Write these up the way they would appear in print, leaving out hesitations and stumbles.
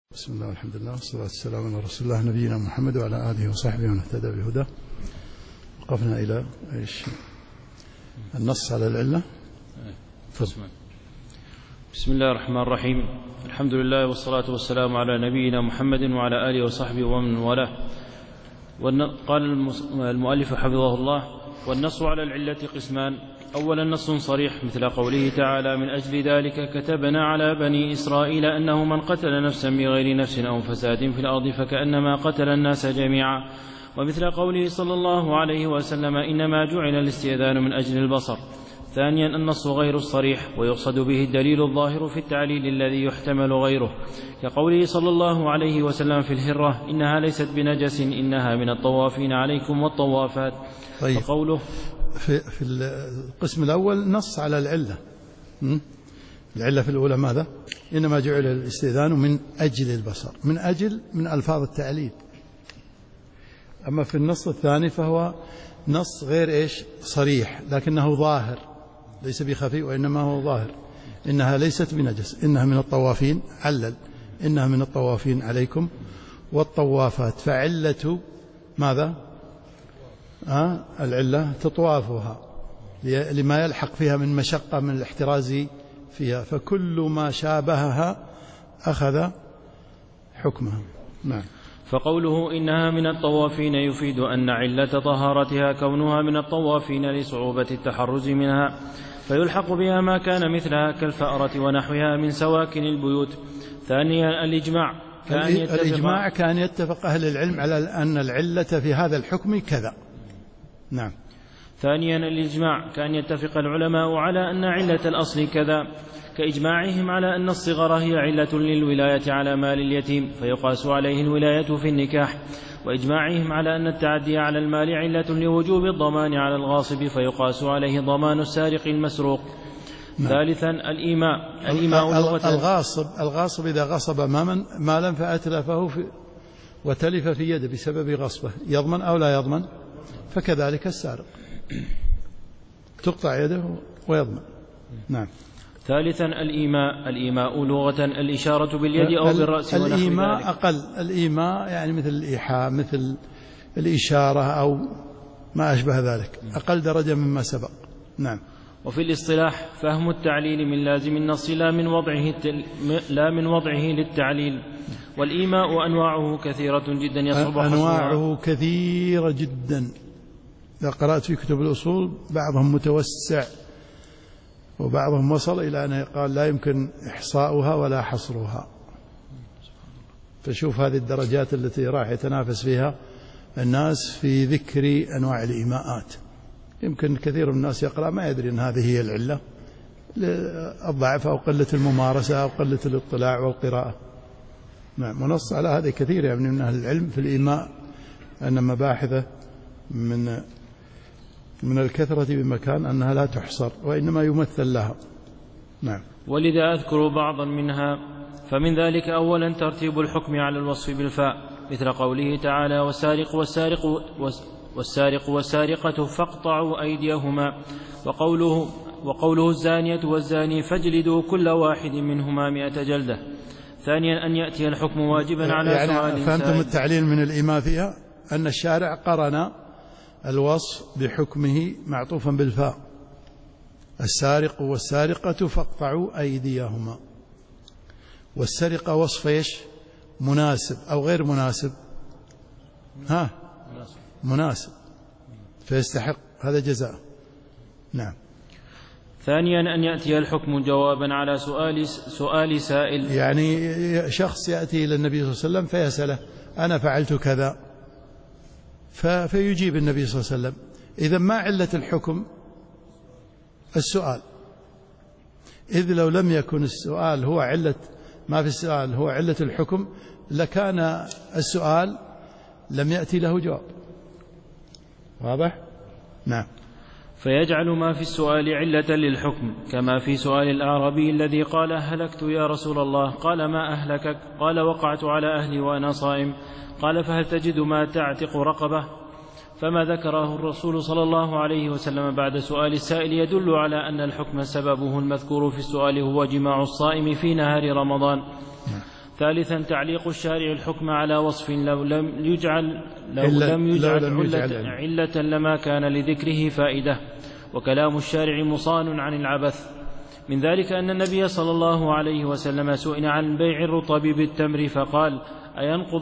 بسم الله والحمد لله والصلاة والسلام على رسول الله نبينا محمد وعلى آله وصحبه ومن اهتدى بهداه. وقفنا إلى النص على العلة. بسم الله الرحمن الرحيم. الحمد لله والصلاة والسلام على نبينا محمد وعلى آله وصحبه ومن والاه. قال المؤلف حفظه الله: والنص على العلة قسمان: أولا نص صريح مثل قوله تعالى: من أجل ذلك كتبنا على بني إسرائيل أنه من قتل نفسا بغير نفس أو فساد في الأرض فكأنما قتل الناس جميعا، ومثل قوله صلى الله عليه وسلم: إنما جعل الاستئذان من أجل البصر. ثانيا النص غير الصريح، ويقصد به الدليل الظاهر في التعليل الذي يحتمل غيره، كقوله صلى الله عليه وسلم في الهرة: إنها ليست بنجس إنها من الطوافين عليكم والطوافات. طيب. وقوله في القسم الأول نص على العلة. العلة في الأولى ماذا؟ إنما جعل الاستئذان من أجل البصر، من أجل من ألفاظ التعليل. أما في النص الثاني فهو نص غير صريح، لكنه ظاهر، ليس بخفي وإنما هو ظاهر. إنها ليست بنجس إنها من الطوافين، علل إنها من الطوافين عليكم والطوافات. فعلة ماذا؟ العلة تطوافها لما يلحق فيها من مشقة من الاحتراز فيها، فكل ما شابهها أخذ حكمها. نعم. فقوله إنها من الطوافين يفيد أن علة طهارتها كونها من الطوافين لصعوبة التحرز منها، فيلحق بها ما كان مثلها كالفأرة ونحوها من سواكن البيوت. ثانيا الإجماع كان يتفق أهل العلم على أن العلة في هذا الحكم كذا. نعم. ثانيا الإجماع كان يتفق العلماء على أن علة الأصل كذا، كإجماعهم على أن الصغر هي علة للولاية على مال اليتيم فيقاس عليه الولاية في النكاح، وإجماعهم على أن التعدي على المال علة لوجوب الضمان على الغاصب فيقاس عليه ضمان السارق المسروق. نعم. ثالثا الإيماء الغاصب إذا غصب مالا فأتلفه وتلف في يده بسبب غصبه يضمن أو لا يضمن؟ فكذلك السارق تقطع يده ويضمن. نعم. ثالثا الإيماء لغة الإشارة باليد أو بالرأس ونحو ذلك. الإيماء أقل، الإيماء يعني مثل الإيحاء، مثل الإشارة أو ما أشبه ذلك، أقل درجة مما سبق. نعم. وفي الاصطلاح فهم التعليل من لازم النص لا من وضعه للتعليل. والإيماء أنواعه كثيرة جدا يصعب حصرها. أنواعه كثيرة جدا، إذا قرأت في كتب الأصول بعضهم متوسع وبعضهم وصل إلى أن يقال لا يمكن إحصاؤها ولا حصرها. فشوف هذه الدرجات التي راح يتنافس فيها الناس في ذكر أنواع الإيماءات. يمكن كثير من الناس يقرأ ما يدري أن هذه هي العلة، الضعف أو قلة الممارسة أو قلة الاطلاع والقراءة. نعم. ونص على هذا كثير يعني من أهل العلم في الإيماء، أن مباحثه من الكثرة بمكان أنها لا تحصر وإنما يمثل لها. نعم. ولذا أذكر بعضا منها. فمن ذلك أولا ترتيب الحكم على الوصف بالفاء، مثل قوله تعالى: والسارق والسارقة فاقطعوا أيديهما، وقوله الزانية والزاني فاجلدوا كل واحد منهما 100 جلدة. ثانيا أن يأتي الحكم واجبا على سؤال. فهمتم التعليل من الإيماء فيها؟ أن الشارع قرن الوصف بحكمه معطوفا بالفاء: السارق والسارقة فاقطعوا أيديهما. والسرقة وصف مناسب أو غير مناسب؟ مناسب، فيستحق هذا جزاء. نعم. ثانيا أن يأتي الحكم جوابا على سؤال سائل، يعني شخص يأتي إلى النبي صلى الله عليه وسلم فيسأله: أنا فعلت كذا، فيجيب النبي صلى الله عليه وسلم. إذا ما علة الحكم؟ السؤال. إذ لو لم يكن السؤال هو علة، ما في السؤال هو علة الحكم، لكان السؤال لم يأتي له جواب. واضح؟ نعم. فيجعل ما في السؤال علة للحكم، كما في سؤال الأعرابي الذي قال: هلكت يا رسول الله. قال: ما أهلكك؟ قال: وقعت على أهلي وأنا صائم. قال: فهل تجد ما تعتق رقبة؟ فما ذكره الرسول صلى الله عليه وسلم بعد سؤال السائل يدل على أن الحكم سببه المذكور في السؤال هو جماع الصائم في نهار رمضان. ثالثا تعليق الشارع الحكم على وصف لو لم يجعل علة لما كان لذكره فائدة، وكلام الشارع مصان عن العبث. من ذلك أن النبي صلى الله عليه وسلم سئل عن بيع الرطب بالتمر فقال: أينقص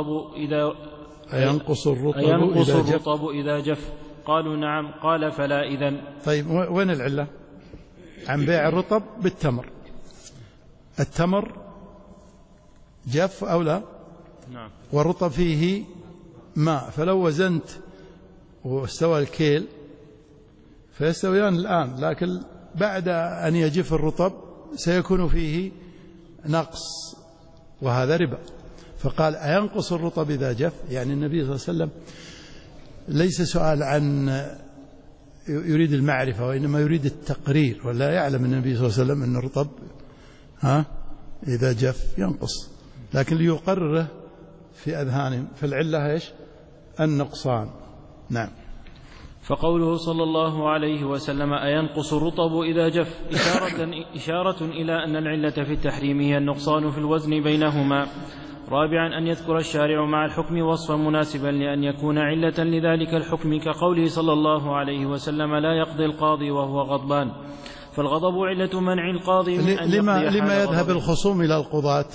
الرطب إذا جف؟ قالوا: نعم. قال: فلا إذن. طيب وين العلة عن بيع الرطب بالتمر؟ التمر جف أو لا؟ نعم. والرطب فيه ماء، فلو وزنت واستوى الكيل فيستويان الآن، لكن بعد أن يجف الرطب سيكون فيه نقص، وهذا ربا. فقال: أينقص الرطب إذا جف؟ يعني النبي صلى الله عليه وسلم ليس سؤال عن يريد المعرفة، وإنما يريد التقرير، ولا يعلم النبي صلى الله عليه وسلم أن الرطب إذا جف ينقص، لكن ليقرره في أذهانهم. فالعلة إيش؟ النقصان. نعم. فقوله صلى الله عليه وسلم: أينقص الرطب إذا جف إشارة إلى أن العلة في التحريم هي النقصان في الوزن بينهما. رابعا أن يذكر الشارع مع الحكم وصفا مناسبا لأن يكون علة لذلك الحكم، كقوله صلى الله عليه وسلم: لا يقضي القاضي وهو غضبان. فالغضب علة منع القاضي من أن لما يذهب الخصوم إلى القضاة؟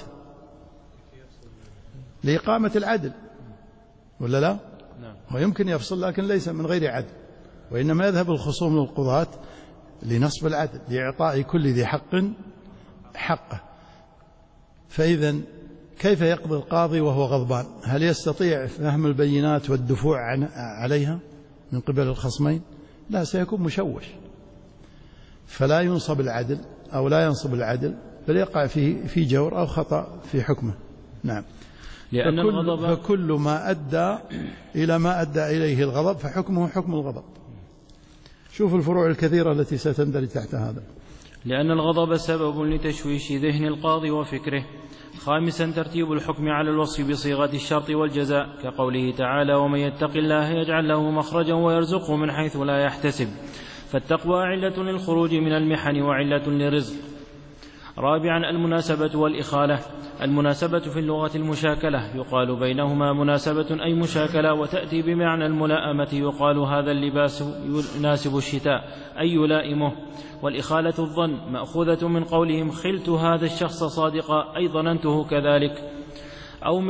لإقامة العدل، ولا لا؟ نعم. ويمكن يفصل، لكن ليس من غير عدل، وإنما يذهب الخصوم للقضاة لنصب العدل، لإعطاء كل ذي حق حقه. فإذا كيف يقضي القاضي وهو غضبان؟ هل يستطيع فهم البينات والدفوع عليها من قبل الخصمين؟ لا، سيكون مشوش، فلا ينصب العدل أو لا ينصب العدل، بل يقع في جور أو خطأ في حكمه. نعم. فكل ما أدى إلى ما أدى إليه الغضب فحكمه حكم الغضب. شوف الفروع الكثيرة التي ستندرج تحت هذا. لأن الغضب سبب لتشويش ذهن القاضي وفكره. خامسا ترتيب الحكم على الوصف بصيغة الشرط والجزاء، كقوله تعالى: ومن يتق الله يجعل له مخرجا ويرزقه من حيث لا يحتسب. فالتقوى علة للخروج من المحن وعلة للرزق. رابعا المناسبة والإخالة. المناسبة في اللغة المشاكلة، يقال بينهما مناسبة أي مشاكلة، وتأتي بمعنى الملائمة، يقال هذا اللباس يناسب الشتاء أي يلائمه. والإخالة الظن، مأخوذة من قولهم: خلت هذا الشخص صادقا أي ظننته كذلك، أو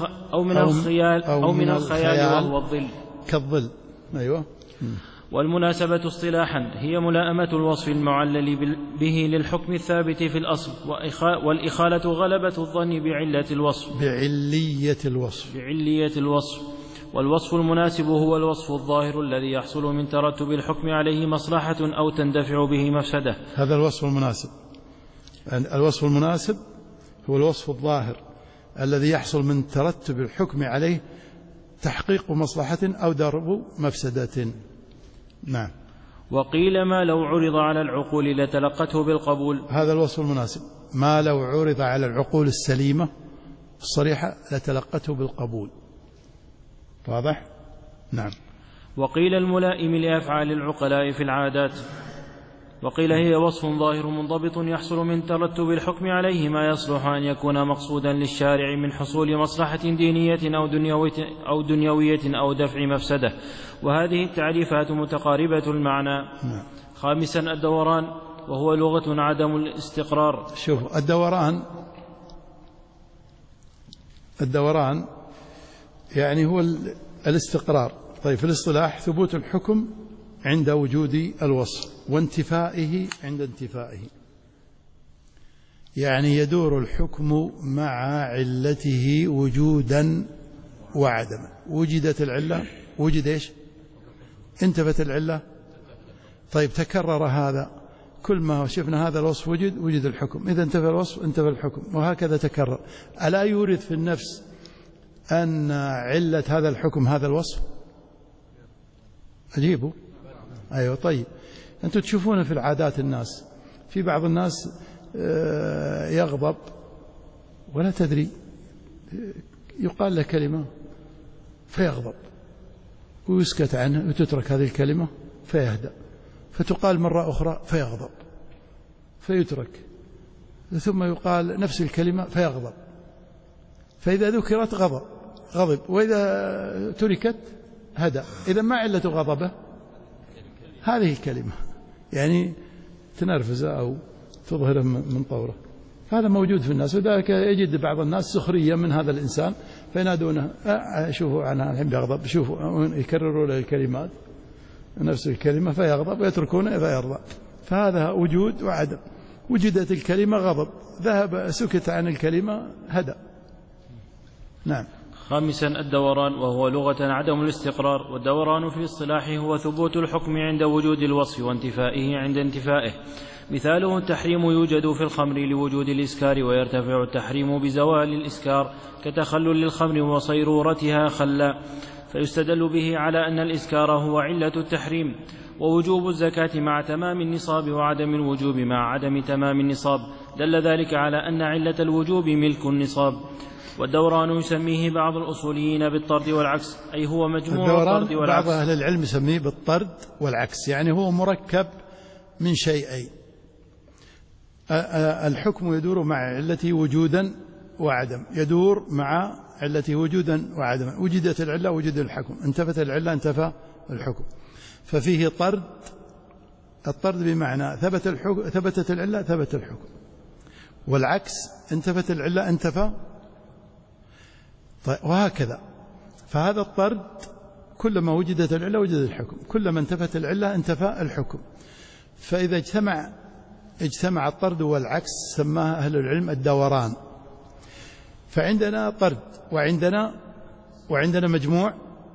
من الخيال وهو الظل كالظل. أيوة. والمناسبة اصطلاحا هي ملائمة الوصف المعلل به للحكم الثابت في الأصل. والإخالة غلبة الظن بعلية الوصف. والوصف المناسب هو الوصف الظاهر الذي يحصل من ترتب الحكم عليه مصلحة أو تندفع به مفسدة. هذا الوصف المناسب. الوصف المناسب هو الوصف الظاهر الذي يحصل من ترتب الحكم عليه تحقيق مصلحة أو درء مفسدة. نعم. وقيل ما لو عرض على العقول لتلقته بالقبول. هذا الوصف المناسب، ما لو عرض على العقول السليمة الصريحة لتلقته بالقبول. واضح؟ نعم. وقيل الملائم لأفعال العقلاء في العادات. وقيل هي وصف ظاهر منضبط يحصل من ترتب الحكم عليه ما يصلح أن يكون مقصودا للشارع من حصول مصلحة دينية أو دنيوية أو دفع مفسدة. وهذه التعريفات متقاربة المعنى. خامسا الدوران، وهو لغة عدم الاستقرار. شوف الدوران يعني هو الاستقرار. طيب في الاصطلاح ثبوت الحكم عند وجود الوصف وانتفائه عند انتفائه، يعني يدور الحكم مع علته وجودا وعدما. وجدت العلة، وجد ايش؟ انتفت العلة. طيب تكرر هذا، كل ما شفنا هذا الوصف وجد الحكم، إذا انتفى الوصف انتفى الحكم، وهكذا تكرر. ألا يورث في النفس أن علة هذا الحكم هذا الوصف؟ أجيبه. أيوة. طيب أنتم تشوفون في العادات الناس، في بعض الناس يغضب ولا تدري، يقال له كلمة فيغضب ويسكت عنه وتترك هذه الكلمة فيهدأ، فتقال مرة أخرى فيغضب فيترك، ثم يقال نفس الكلمة فيغضب فإذا ذكرت غضب، وإذا تركت هدأ. إذا ما علة غضبه؟ هذه الكلمة، يعني تنرفزه أو تظهره من طوره. هذا موجود في الناس، وذلك يجد بعض الناس سخرية من هذا الإنسان فينادونه شوفوا عنها الحين بيغضب، شوفوا، يكرروا له الكلمات نفس الكلمة فيغضب ويتركونه إذا يرضى. فهذا وجود وعدم. وجدت الكلمة غضب، ذهب سكت عن الكلمة هدأ. نعم. خامسا الدوران، وهو لغة عدم الاستقرار، والدوران في اصطلاحه هو ثبوت الحكم عند وجود الوصف وانتفائه عند انتفائه. مثاله التحريم يوجد في الخمر لوجود الإسكار، ويرتفع التحريم بزوال الإسكار كتخلل الخمر وصيرورتها خلا، فيستدل به على أن الإسكار هو علة التحريم. ووجوب الزكاة مع تمام النصاب وعدم الوجوب مع عدم تمام النصاب، دل ذلك على أن علة الوجوب ملك النصاب. والدوران يسميه بعض الأصوليين بالطرد والعكس، أي هو مجموع الطرد والعكس. بعض أهل العلم يسميه بالطرد والعكس، يعني هو مركب من شيئين. الحكم يدور مع علته وجودا وعدم، يدور مع علته وجودا وعدما. وجدت العلة وجد الحكم، انتفت العلة انتفى الحكم. ففيه طرد، الطرد بمعنى ثبتت العلة ثبت الحكم، والعكس انتفت العلة انتفى، وهكذا. فهذا الطرد كلما وجدت العلة وجد الحكم، كلما انتفت العلة انتفى الحكم. فإذا اجتمع الطرد والعكس سماها أهل العلم الدوران. فعندنا طرد وعندنا مجموع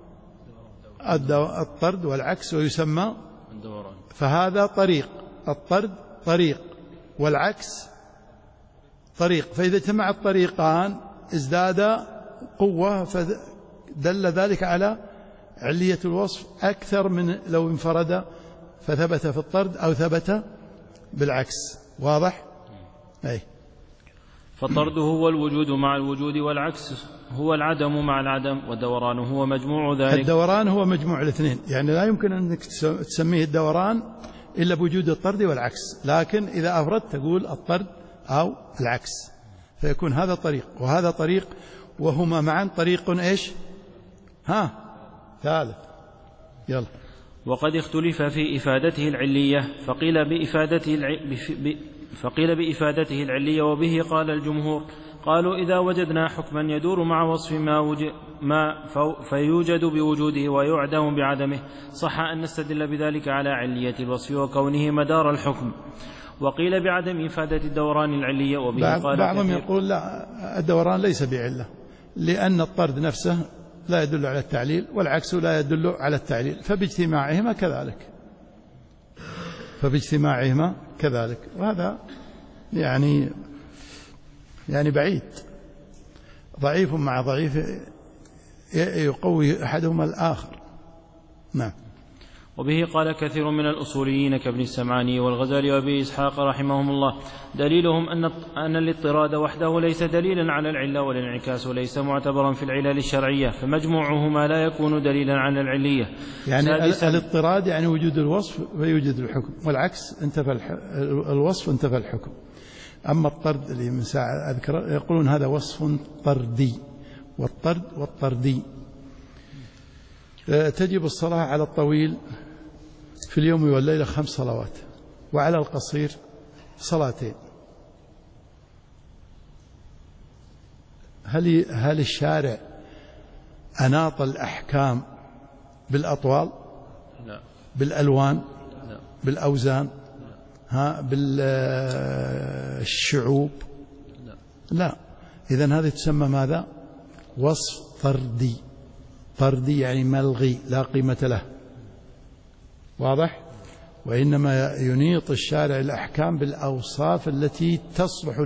الطرد والعكس ويسمى الدوران. فهذا طريق، الطرد طريق والعكس طريق. فإذا اجتمع الطريقان ازداد قوة، فدل ذلك على علية الوصف أكثر من لو انفرد فثبت في الطرد أو ثبت بالعكس. واضح؟ أي. فالطرد هو الوجود مع الوجود، والعكس هو العدم مع العدم، والدوران هو مجموع ذلك. الدوران هو مجموع الاثنين، يعني لا يمكن أنك تسميه الدوران إلا بوجود الطرد والعكس، لكن إذا أفردت تقول الطرد أو العكس، فيكون هذا طريق وهذا طريق، وهما معا طريق إيش؟ ثالث. يلا. وقد اختلف في إفادته العلية، فقيل بإفادته العلية، وبه قال الجمهور. قالوا إذا وجدنا حكما يدور مع وصف ما فيوجد بوجوده ويعدم بعدمه، صح أن نستدل بذلك على علية الوصف وكونه مدار الحكم. وقيل بعدم إفادة الدوران العلية، وبه قال بعضهم يقول لا، الدوران ليس بعلة، لأن الطرد نفسه لا يدل على التعليل والعكس لا يدل على التعليل، فباجتماعهما كذلك. وهذا يعني بعيد، ضعيف مع ضعيف يقوي أحدهما الآخر. نعم. وبه قال كثير من الأصوليين كابن السمعاني والغزالي وأبي إسحاق رحمهم الله، دليلهم أن الاضطراد وحده ليس دليلا على العلة، والانعكاس ليس معتبرا في العلل الشرعية، فمجموعهما لا يكون دليلا على العلية. يعني الاضطراد يعني وجود الوصف فيوجد الحكم، والعكس انتفى الوصف انتفى الحكم. أما الطرد اللي من ساعة أذكر يقولون هذا وصف طردي، والطرد والطردي. تجب الصلاة على الطويل في اليوم والليلة 5 صلوات، وعلى القصير 2. هل الشارع أناط الأحكام بالأطوال؟ لا. بالألوان؟ لا. بالأوزان؟ بالشعوب؟ لا. إذن هذه تسمى ماذا؟ وصف طردي. طردي يعني ملغي، لا قيمة له. واضح؟ وإنما ينيط الشارع الأحكام بالأوصاف التي تصلح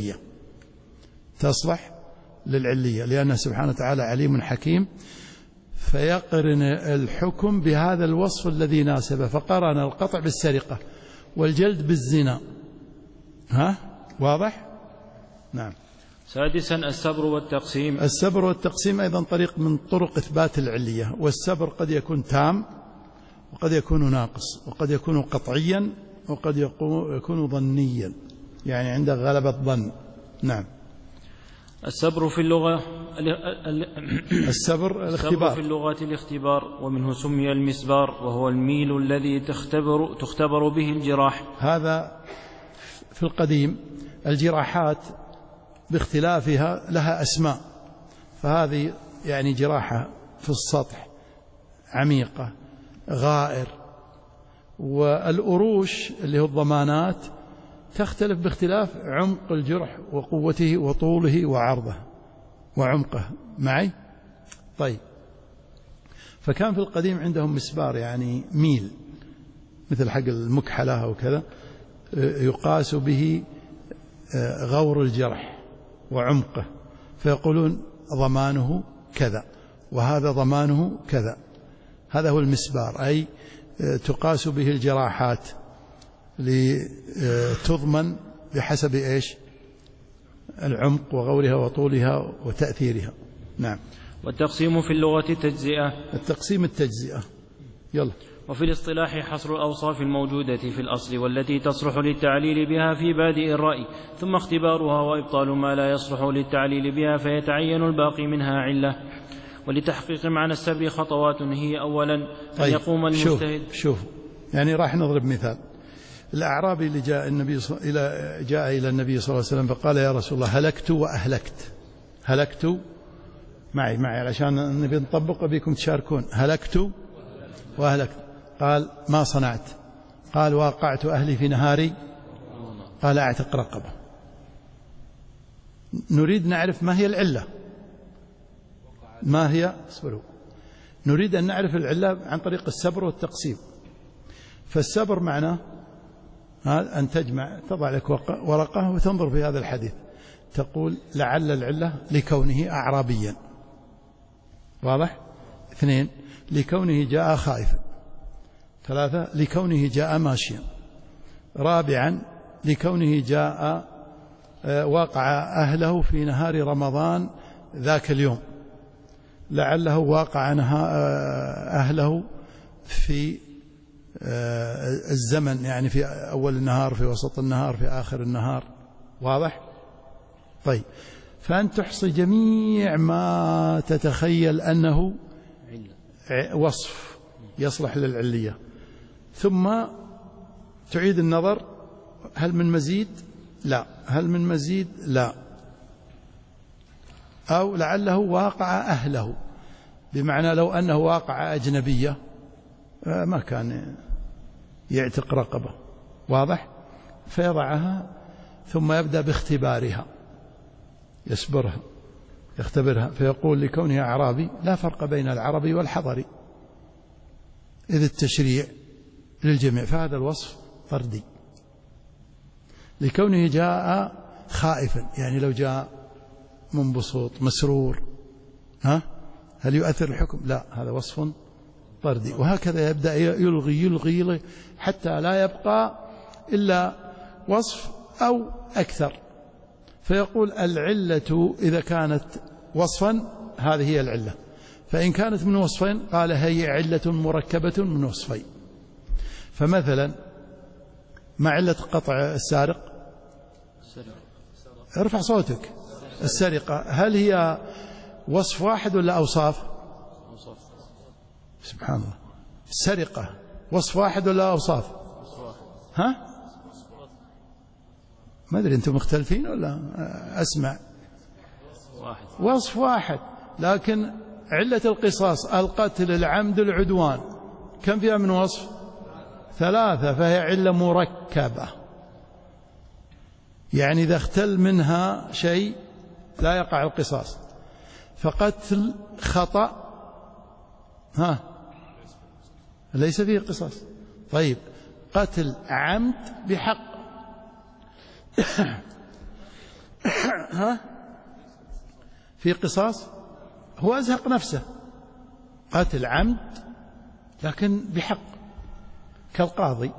للعلية، لأنه سبحانه وتعالى عليم حكيم، فيقرن الحكم بهذا الوصف الذي ناسبه، فقرن القطع بالسرقة والجلد بالزنا. واضح؟ نعم. سادسا السبر والتقسيم. السبر والتقسيم أيضا طريق من طرق إثبات العلية. والسبر قد يكون تام، وقد يكون ناقص، وقد يكون قطعيا، وقد يكون ظنيا، يعني عند غلبة ظن. نعم. السبر في اللغة السبر الاختبار في اللغة الاختبار، ومنه سمي المسبار، وهو الميل الذي تختبر به الجراح. هذا في القديم. الجراحات باختلافها لها أسماء، فهذه يعني جراحة في السطح عميقة غائر، والأروش اللي هو الضمانات تختلف باختلاف عمق الجرح وقوته وطوله وعرضه وعمقه معي. طيب، فكان في القديم عندهم مسبار، يعني ميل مثل حق المكحلة وكذا، يقاس به غور الجرح وعمقه، فيقولون ضمانه كذا وهذا ضمانه كذا. هذا هو المسبار، أي تقاس به الجراحات لتضمن بحسب إيش؟ العمق وغورها وطولها وتأثيرها. نعم. والتقسيم في اللغة التجزئة. التقسيم التجزئة. يلا. وفي الاصطلاح حصر الأوصاف الموجودة في الأصل والتي تصلح للتعليل بها في بادئ الرأي، ثم اختبارها وإبطال ما لا يصلح للتعليل بها، فيتعين الباقي منها علة. ولتحقيق معنى السبر خطوات هي: أولا أن يقوم المجتهد. شوف يعني راح نضرب مثال. الأعرابي اللي جاء إلى النبي صلى الله عليه وسلم فقال: يا رسول الله، هلكت وأهلكت. هلكت معي علشان النبي نطبق بكم تشاركون. هلكت وأهلكت. قال: ما صنعت؟ قال: واقعت أهلي في نهاري. قال: أعتق رقبة. نريد نعرف ما هي العلة. ما هي؟ اصبروا. نريد أن نعرف العلة عن طريق السبر والتقسيم. فالسبر معناه أن تجمع، تضع لك ورقة وتنظر في هذا الحديث، تقول: لعل العلة لكونه أعرابيا. واضح؟ 2 لكونه جاء خائفا. 3 لكونه جاء ماشيا. 4 لكونه جاء واقع أهله في نهار رمضان ذاك اليوم. لعله واقع أهله في الزمن، يعني في أول النهار، في وسط النهار، في آخر النهار. واضح؟ طيب، فأن تحصي جميع ما تتخيل أنه وصف يصلح للعلية، ثم تعيد النظر: هل من مزيد؟ لا. هل من مزيد؟ لا. أو لعله واقع أهله، بمعنى لو أنه واقع أجنبية ما كان يعتق رقبة. واضح؟ فيضعها ثم يبدأ باختبارها، يسبرها يختبرها، فيقول: لكونها أعرابي لا فرق بين العربي والحضري، إذ التشريع للجميع، فهذا الوصف فردي. لكونه جاء خائفا، يعني لو جاء منبسوط مسرور هل يؤثر الحكم؟ لا، هذا وصف طردي. وهكذا يبدأ يلغي حتى لا يبقى إلا وصف أو أكثر، فيقول: العلة إذا كانت وصفا هذه هي العلة، فإن كانت من وصفين قال: هي علة مركبة من وصفين. فمثلا ما علة قطع السارق؟ ارفع صوتك. السرقة هل هي وصف واحد ولا أوصاف؟ سبحان الله. السرقة وصف واحد ولا أوصاف؟ ما أدري أنتم مختلفين ولا أسمع. وصف واحد، لكن علة القصاص القتل العمد العدوان كم فيها من وصف؟ 3، فهي علة مركبة، يعني إذا اختل منها شيء لا يقع القصاص. فقتل خطأ ليس فيه قصاص. طيب، قتل عمد بحق في قصاص، هو أزهق نفسه. قتل عمد لكن بحق كالقاضي.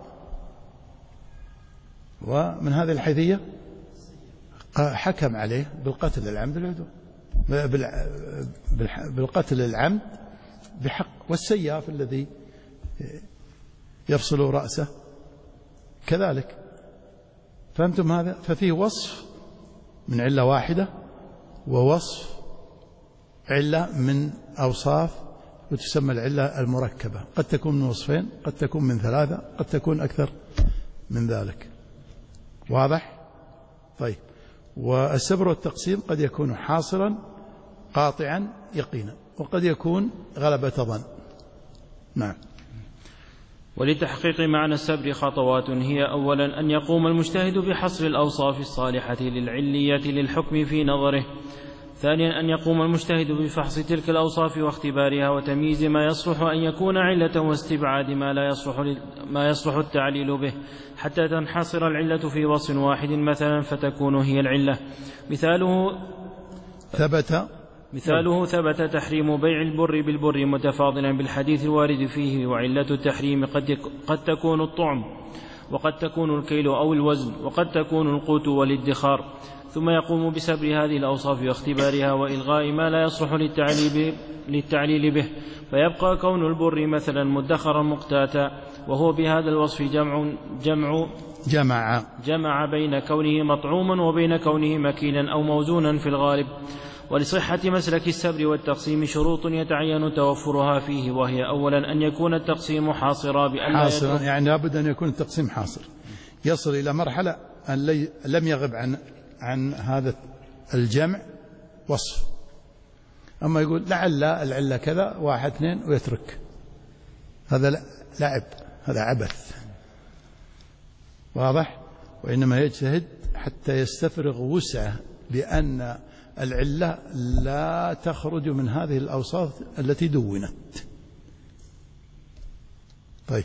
ومن هذه الحيثية حكم عليه بالقتل العمد العدوان، بالقتل العمد بحق. والسياف الذي يفصل رأسه كذلك. فهمتم هذا؟ ففيه وصف من علة واحدة، ووصف علة من أوصاف وتسمى العلة المركبة، قد تكون من وصفين، قد تكون من 3، قد تكون أكثر من ذلك. واضح؟ طيب. والسبر والتقسيم قد يكون حاصرا قاطعا يقينا، وقد يكون غلبة ظن. نعم. ولتحقيق معنى السبر خطوات هي: أولا أن يقوم المجتهد بحصر الأوصاف الصالحة للعلية للحكم في نظره. ثانيا أن يقوم المجتهد بفحص تلك الأوصاف واختبارها وتمييز ما يصلح أن يكون علة واستبعاد ما يصلح التعليل به، حتى تنحصر العلة في وصف واحد مثلا فتكون هي العلة. مثاله ثبت تحريم بيع البر بالبر متفاضلا بالحديث الوارد فيه، وعلة التحريم قد تكون الطعم، وقد تكون الكيل أو الوزن، وقد تكون القوت والادخار. ثم يقوم بسبر هذه الأوصاف واختبارها وإلغاء ما لا يصلح للتعليل به، فيبقى كون البر مثلا مدخرا مقتاتا، وهو بهذا الوصف جمع بين كونه مطعوما وبين كونه مكيلا أو موزونا في الغالب. ولصحة مسلك السبر والتقسيم شروط يتعين توفرها فيه، وهي: أولا أن يكون التقسيم حاصرا بأن حاصرا، يعني لابد أن يكون التقسيم حاصر، يصل إلى مرحلة أن لم يغب عن هذا الجمع وصف. أما يقول لعل العلة كذا 1 2 ويترك، هذا لعب، هذا عبث. واضح؟ وإنما يجتهد حتى يستفرغ وسعه بأن العلة لا تخرج من هذه الأوصاف التي دونت. طيب.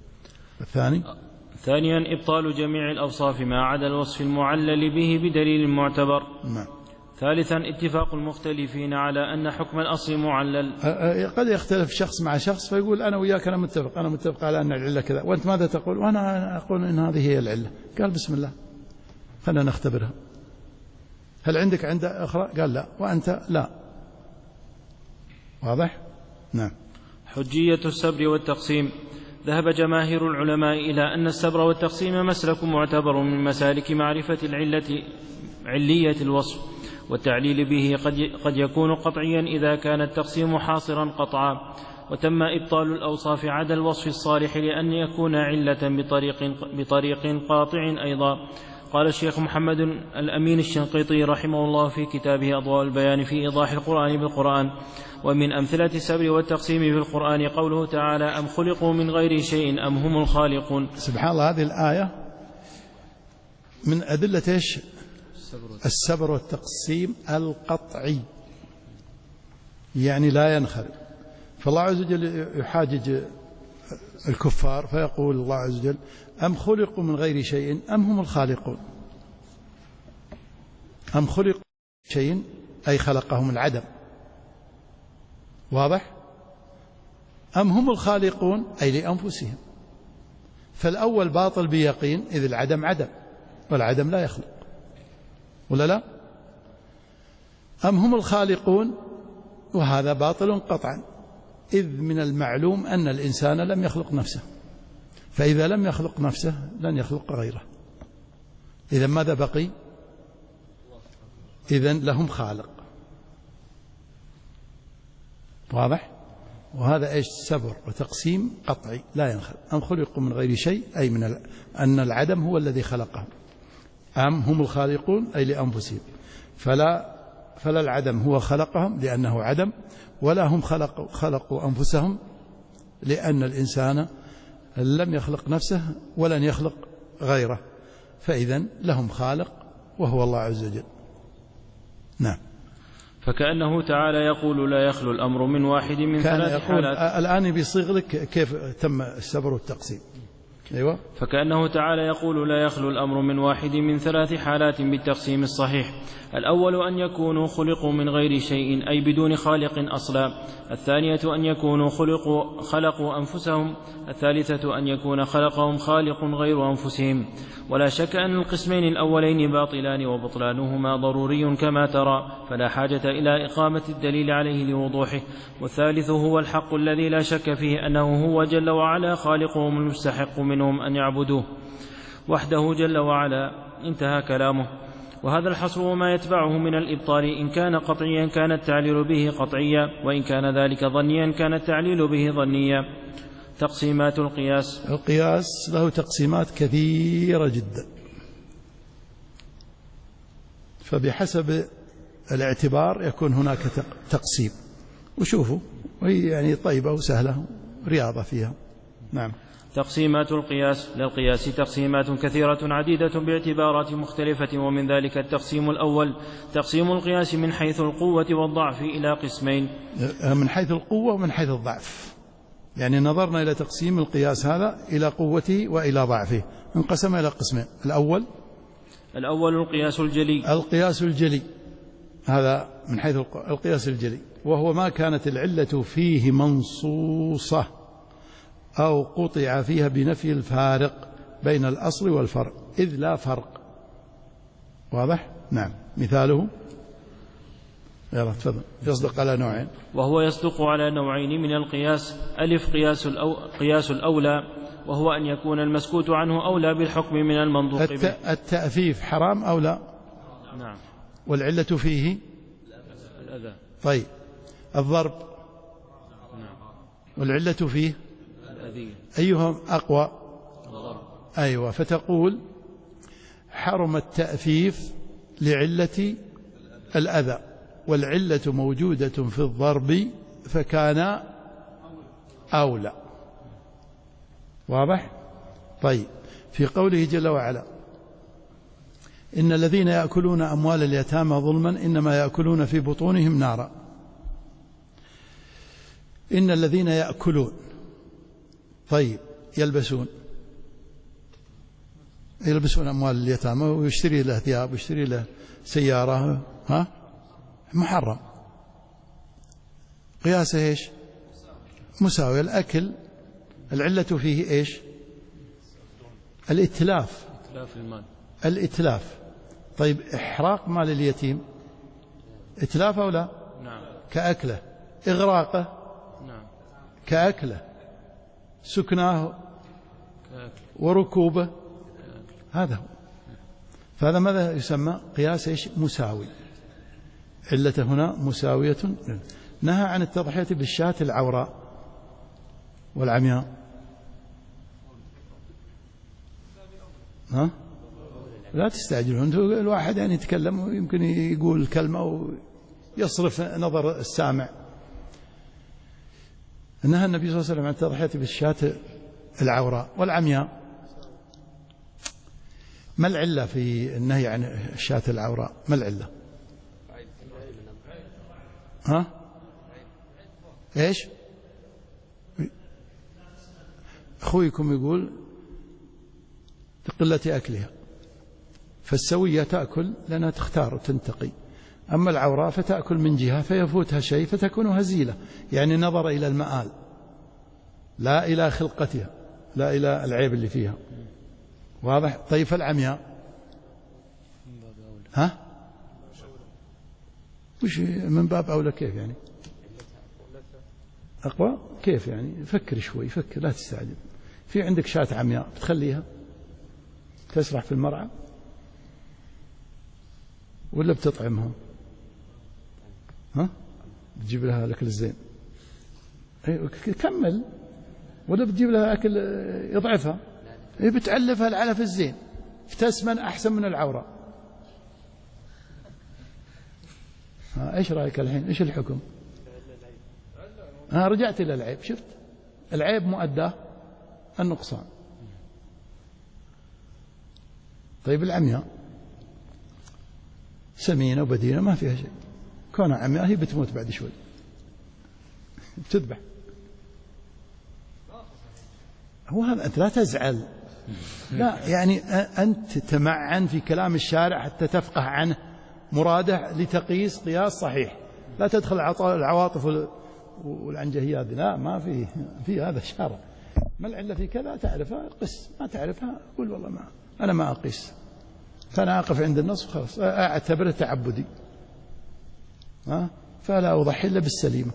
ثانيا إبطال جميع الأوصاف ما عدا الوصف المعلل به بدليل معتبر. نعم. ثالثا اتفاق المختلفين على أن حكم الأصل معلل. قد يختلف شخص مع شخص فيقول أنا وياك أنا متفق على أن العلة كذا، وأنت ماذا تقول؟ وأنا أقول إن هذه هي العلة. قال بسم الله خلنا نختبرها، هل عندك أخرى؟ قال لا، وأنت لا. واضح؟ نعم. حجية السبر والتقسيم. ذهب جماهير العلماء إلى أن السبر والتقسيم مسلك معتبر من مسالك معرفة علية الوصف، والتعليل به قد يكون قطعيا إذا كان التقسيم حاصرا قطعا. وتم إبطال الأوصاف عدا الوصف الصالح لأن يكون علة بطريق قاطع أيضا. قال الشيخ محمد الأمين الشنقيطي رحمه الله في كتابه أضواء البيان في إيضاح القرآن بالقرآن: ومن أمثلة السبر والتقسيم في القرآن قوله تعالى: أم خلقوا من غير شيء أم هم الخالقون. سبحان الله، هذه الآية من أدلة إيش؟ السبر والتقسيم القطعي، يعني لا ينخرط. فالله عز وجل يحاجج الكفار فيقول الله عز وجل: أم خلقوا من غير شيء أم هم الخالقون. أم خلقوا من شيء أي خلقهم العدم. واضح؟ أم هم الخالقون أي لأنفسهم. فالأول باطل بيقين، إذ العدم عدم والعدم لا يخلق، ولا لا؟ أم هم الخالقون، وهذا باطل قطعا، إذ من المعلوم أن الإنسان لم يخلق نفسه، فإذا لم يخلق نفسه لن يخلق غيره. إذا ماذا بقي؟ إذن لهم خالق. واضح؟ وهذا إيش؟ سبر وتقسيم قطعي لا ينخل. أم خلقوا من غير شيء أي من أن العدم هو الذي خلقهم. أم هم الخالقون أي لأنفسهم، فلا العدم هو خلقهم لأنه عدم، ولا هم خلقوا أنفسهم لأن الإنسان لم يخلق نفسه ولن يخلق غيره، فإذن لهم خالق وهو الله عز وجل. نعم. فكأنه تعالى يقول: لا يخلو الأمر من واحد من 3 حالات. الآن بيصيغ لك كيف تم السبر والتقسيم. أيوة. فكأنه تعالى يقول: لا يخلو الأمر من واحد من 3 حالات بالتقسيم الصحيح. الأول أن يكونوا خلقوا من غير شيء أي بدون خالق أصلا. الثانية أن يكونوا خلقوا أنفسهم. الثالثة أن يكون خلقهم خالق غير أنفسهم. ولا شك أن القسمين الأولين باطلان وبطلانهما ضروري كما ترى، فلا حاجة إلى إقامة الدليل عليه لوضوحه. والثالث هو الحق الذي لا شك فيه أنه هو جل وعلا خالقهم المستحق منهم أن يعبدوه وحده جل وعلا. انتهى كلامه. وهذا الحصر وما يتبعه من الإبطال إن كان قطعيا كان التعليل به قطعيا، وإن كان ذلك ظنيا كان التعليل به ظنيا. تقسيمات القياس. القياس له تقسيمات كثيرة جدا، فبحسب الاعتبار يكون هناك تقسيم. وشوفوا وهي يعني طيبة وسهلة رياضة فيها. نعم. تقسيمات القياس. للقياس تقسيمات كثيرة عديدة باعتبارات مختلفة، ومن ذلك التقسيم الأول تقسيم القياس من حيث القوة والضعف إلى قسمين. من حيث القوة ومن حيث الضعف، يعني نظرنا إلى تقسيم القياس هذا إلى قوته وإلى ضعفه، انقسم إلى قسمين. الأول القياس الجلي. القياس الجلي هذا من حيث القياس الجلي، وهو ما كانت العلة فيه منصوصة أو قطع فيها بنفي الفارق بين الأصل والفرع، إذ لا فرق. واضح؟ نعم. مثاله يلا تفضل. يصدق على نوعين. وهو يصدق على نوعين من القياس. ألف قياس الأولى، وهو أن يكون المسكوت عنه أولى بالحكم من المنطوق به. التأفيف حرام أو لا؟ نعم. والعلة فيه الأذى. طيب. الضرب. نعم. والعلة فيه الأذية. أيهم أقوى؟ الضرب. أيوة. فتقول حرم التأفيف لعلة الأذى، والعلة موجودة في الضرب فكان أولى. واضح؟ طيب. في قوله جل وعلا إن الذين يأكلون أموال اليتامى ظلما إنما يأكلون في بطونهم نارا. إن الذين يأكلون، طيب، يلبسون أموال اليتامى ويشتري له ثياب ويشتري له سيارة، ها؟ محرم. قياسه إيش؟ مساوي. الأكل العلة فيه إيش؟ الإتلاف. الإتلاف. طيب إحراق مال اليتيم إتلاف أو لا؟ نعم. كأكله. إغراقه نعم. كأكله. سكناه وركوبه هذا هو. فهذا ماذا يسمى؟ قياس إيش؟ مساوي. علة هنا مساوية. نهى عن التضحية بالشاة العوراء والعمياء. ها؟ لا تستعجلون. الواحد يعني يتكلم ويمكن يقول كلمة ويصرف نظر السامع. نهى النبي صلى الله عليه وسلم عن التضحية بالشاة العوراء والعمياء. ما العلة في النهي عن الشاة العوراء؟ ما العلة؟ ها؟ إيش؟ أخويكم يقول لقلة أكلها، فالسوية تأكل لأنها تختار وتنتقي، أما العوراء فتأكل من جهة فيفوتها شيء فتكون هزيلة، يعني نظر إلى المآل لا إلى خلقتها، لا إلى العيب اللي فيها. واضح؟ طيب فالعمياء ها؟ وش من باب أولى؟ كيف يعني أقوى؟ كيف يعني؟ فكر شوي، فكر، لا تستعجل. في عندك شاة عمياء بتخليها تسرح في المرعى ولا بتطعمها؟ ها؟ بتجيب لها الأكل الزين؟ كمل. ولا بتجيب لها أكل يضعفها؟ بتعلفها العلف الزين تسمن أحسن من العورة. إيش رأيك الحين؟ إيش الحكم؟ رجعت إلى العيب. شفت العيب مؤداه النقصان. طيب العمياء سمينة وبدينة ما فيها شيء، كونها عمياء هي بتموت بعد شوي، بتذبح. هو هذا. أنت لا تزعل، لا يعني أنت تمعن في كلام الشارع حتى تفقه عنه مراده لتقيس قياس صحيح. لا تدخل العواطف والعنجهيات، لا، ما في هذا الشارع. ما العلة في كذا؟ تعرفها قس، ما تعرفها قل والله ما أنا ما أقيس، فأنا أقف عند النص وخلاص، أعتبره تعبدي، فلا أضحي إلا بالسليمة.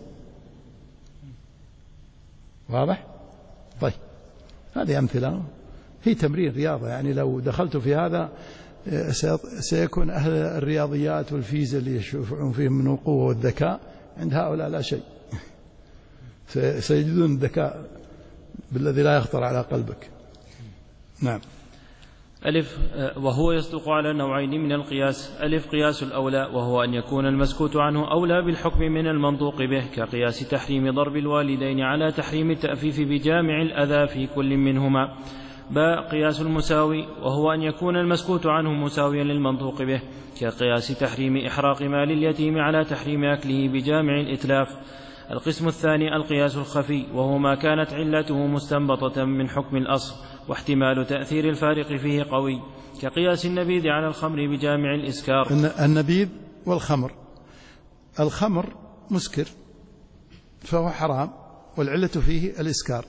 واضح؟ طيب هذه أمثلة، هي تمرين رياضة، يعني لو دخلت في هذا سيكون أهل الرياضيات والفيزياء اللي يشوفون فيهم من القوة والذكاء عند هؤلاء لا شيء. سيجدون الذكاء بالذي لا يخطر على قلبك. نعم. ألف. وهو يصدق على نوعين من القياس. ألف. قياس الأولى، وهو أن يكون المسكوت عنه أولى بالحكم من المنطوق به، كقياس تحريم ضرب الوالدين على تحريم التأفيف بجامع الأذى في كل منهما. باء. قياس المساوي، وهو أن يكون المسكوت عنه مساويا للمنطوق به، كقياس تحريم إحراق مال اليتيم على تحريم أكله بجامع الإتلاف. القسم الثاني القياس الخفي، وهو ما كانت علته مستنبطة من حكم الأصل واحتمال تأثير الفارق فيه قوي، كقياس النبيذ على الخمر بجامع الإسكار. النبيذ والخمر، الخمر مسكر فهو حرام والعلة فيه الإسكار.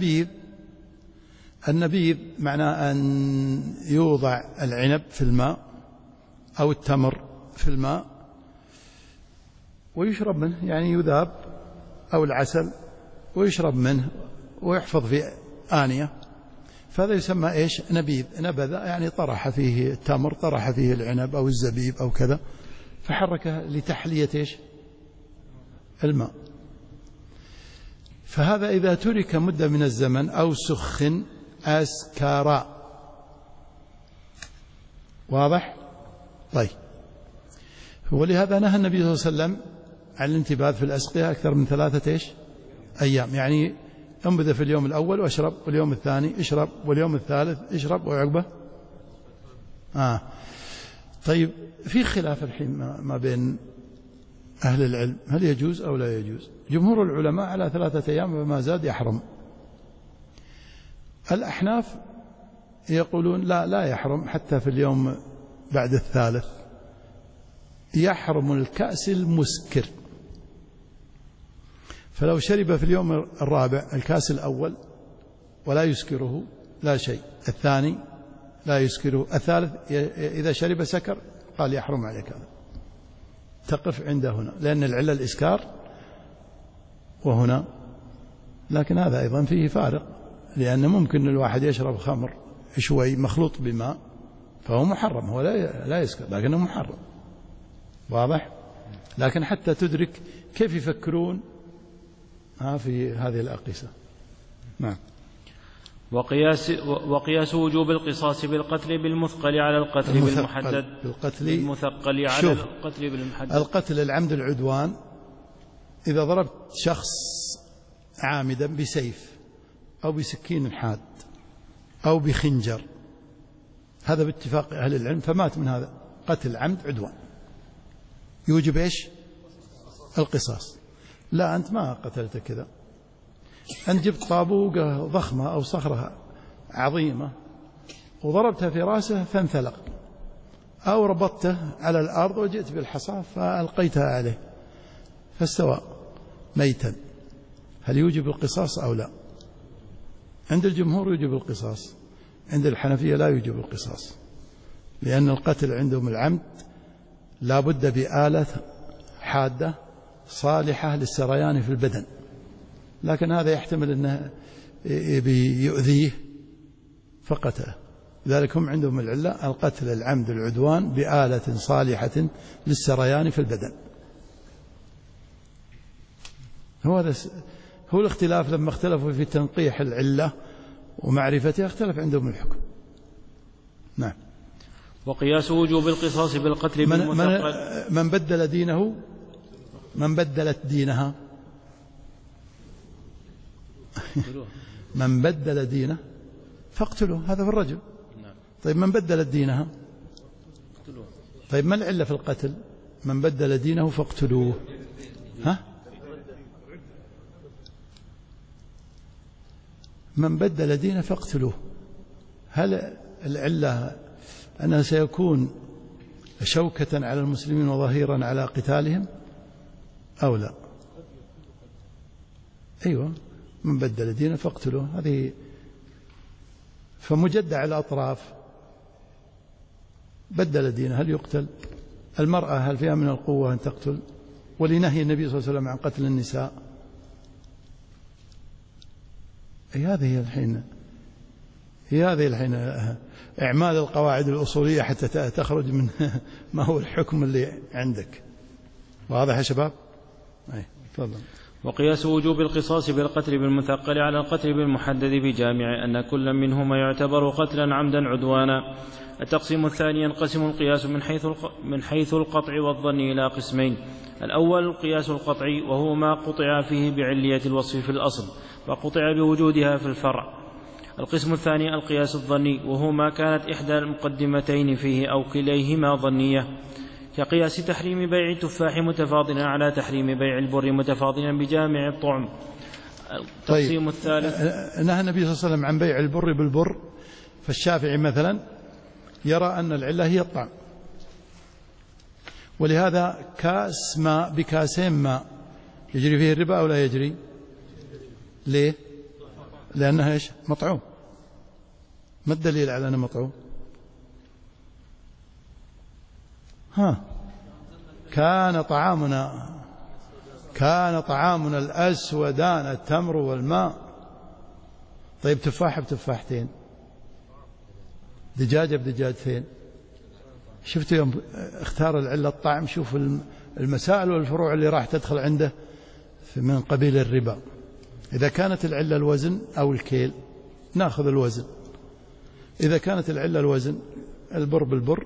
النبيذ معناه أن يوضع العنب في الماء أو التمر في الماء ويشرب منه، يعني يذاب، أو العسل ويشرب منه ويحفظ في آنية، فهذا يسمى إيش؟ نبيذ. نبذ يعني طرح فيه التمر، طرح فيه العنب أو الزبيب أو كذا، فحركه لتحلية إيش؟ الماء. فهذا إذا ترك مدة من الزمن أو سخن أسكر. واضح؟ طيب. ولهذا نهى النبي صلى الله عليه وسلم عن الانتباذ في الأسقية أكثر من 3 أيام، يعني انبذ في اليوم الأول واشرب، واليوم الثاني اشرب، واليوم الثالث اشرب، وعقبه طيب، في خلاف الحين ما بين أهل العلم، هل يجوز أو لا يجوز؟ جمهور العلماء على 3 أيام وما زاد يحرم. الأحناف يقولون لا يحرم حتى في اليوم بعد الثالث. يحرم الكأس المسكر، فلو شرب في اليوم الرابع الكأس الأول ولا يسكره لا شيء، الثاني لا يسكره، الثالث إذا شرب سكر، قال يحرم عليك هذا. تقف عند هنا، لأن العلة الإسكار وهنا، لكن هذا أيضا فيه فارق، لأن ممكن الواحد يشرب خمر شوي مخلوط بماء فهو محرم، هو لا يسكر لكنه محرم. واضح؟ لكن حتى تدرك كيف يفكرون في هذه الأقيسة. نعم. وقياس وجوب القصاص بالقتل بالمثقل على القتل بالمحدد. بالمثقل على القتل بالمحدد. القتل العمد العدوان، إذا ضربت شخص عامدا بسيف أو بسكين حاد أو بخنجر، هذا باتفاق أهل العلم، فمات من هذا، قتل عمد عدوان، يوجب إيش؟ القصاص. لا، أنت ما قتلت كذا، أنت جبت طابوقة ضخمة أو صخرة عظيمة وضربتها في رأسه فانثلق، أو ربطته على الأرض وجئت بالحصى فألقيتها عليه فاستوى ميتا، هل يوجب القصاص أو لا؟ عند الجمهور يوجب القصاص، عند الحنفية لا يوجب القصاص، لأن القتل عندهم العمد لا بد بآلة حادة صالحة للسريان في البدن، لكن هذا يحتمل أنه يؤذيه فقتله، لذلك هم عندهم العلة القتل العمد العدوان بآلة صالحة للسريان في البدن. هو الاختلاف، لما اختلفوا في تنقيح العلة ومعرفتها اختلف عندهم الحكم. نعم. وقياس وجوب القصاص بالقتل بالمثقل. من بدل دينه، من بدلت دينها من بدل دينه فاقتلوه، هذا في الرجل. طيب من بدلت دينها، طيب ما العلة في القتل؟ من بدل دينه فاقتلوه. من بدل دينه فاقتلوه، هل العلة أنه سيكون شوكة على المسلمين وظهيرا على قتالهم أو لا؟ أيوة، من بدل دينه فاقتلوه، هذه فمجدع الأطراف. بدل دينه هل يقتل؟ المرأة هل فيها من القوة أن تقتل؟ ولنهي النبي صلى الله عليه وسلم عن قتل النساء. أي هذه الحين هي هذه الحين إعمال القواعد الأصولية حتى تخرج من ما هو الحكم اللي عندك. واضح يا شباب؟ أي تفضل. وقياس وجوب القصاص بالقتل بالمثقل على القتل بالمحدد بجامع أن كل منهما يعتبر قتلا عمدا عدوانا. التقسيم الثاني: ينقسم القياس من حيث القطع والظن إلى قسمين. الأول القياس القطعي، وهو ما قطع فيه بعلية الوصف في الأصل وقطع بوجودها في الفرع. القسم الثاني القياس الظني، وهو ما كانت إحدى المقدمتين فيه أو كليهما ظنية، كقياس تحريم بيع التفاح متفاضلا على تحريم بيع البر متفاضلا بجامع الطعم. التقسيم الثالث: نهى النبي صلى الله عليه وسلم عن بيع البر بالبر، فالشافعي مثلا يرى أن العلة هي الطعم، ولهذا كاس ماء بكاسين ماء يجري فيه الربا أو لا يجري؟ ليه؟ لأنها إيش؟ مطعوم. ما الدليل على أنه مطعوم؟ كان طعامنا الأسودان التمر والماء. طيب تفاح بتفاحتين، دجاجة بدجاجتين. شفتوا يوم اختار العلة الطعم، شوف المسائل والفروع اللي راح تدخل عنده من قبيل الربا. إذا كانت العلة الوزن أو الكيل نأخذ الوزن. إذا كانت العلة الوزن، البر بالبر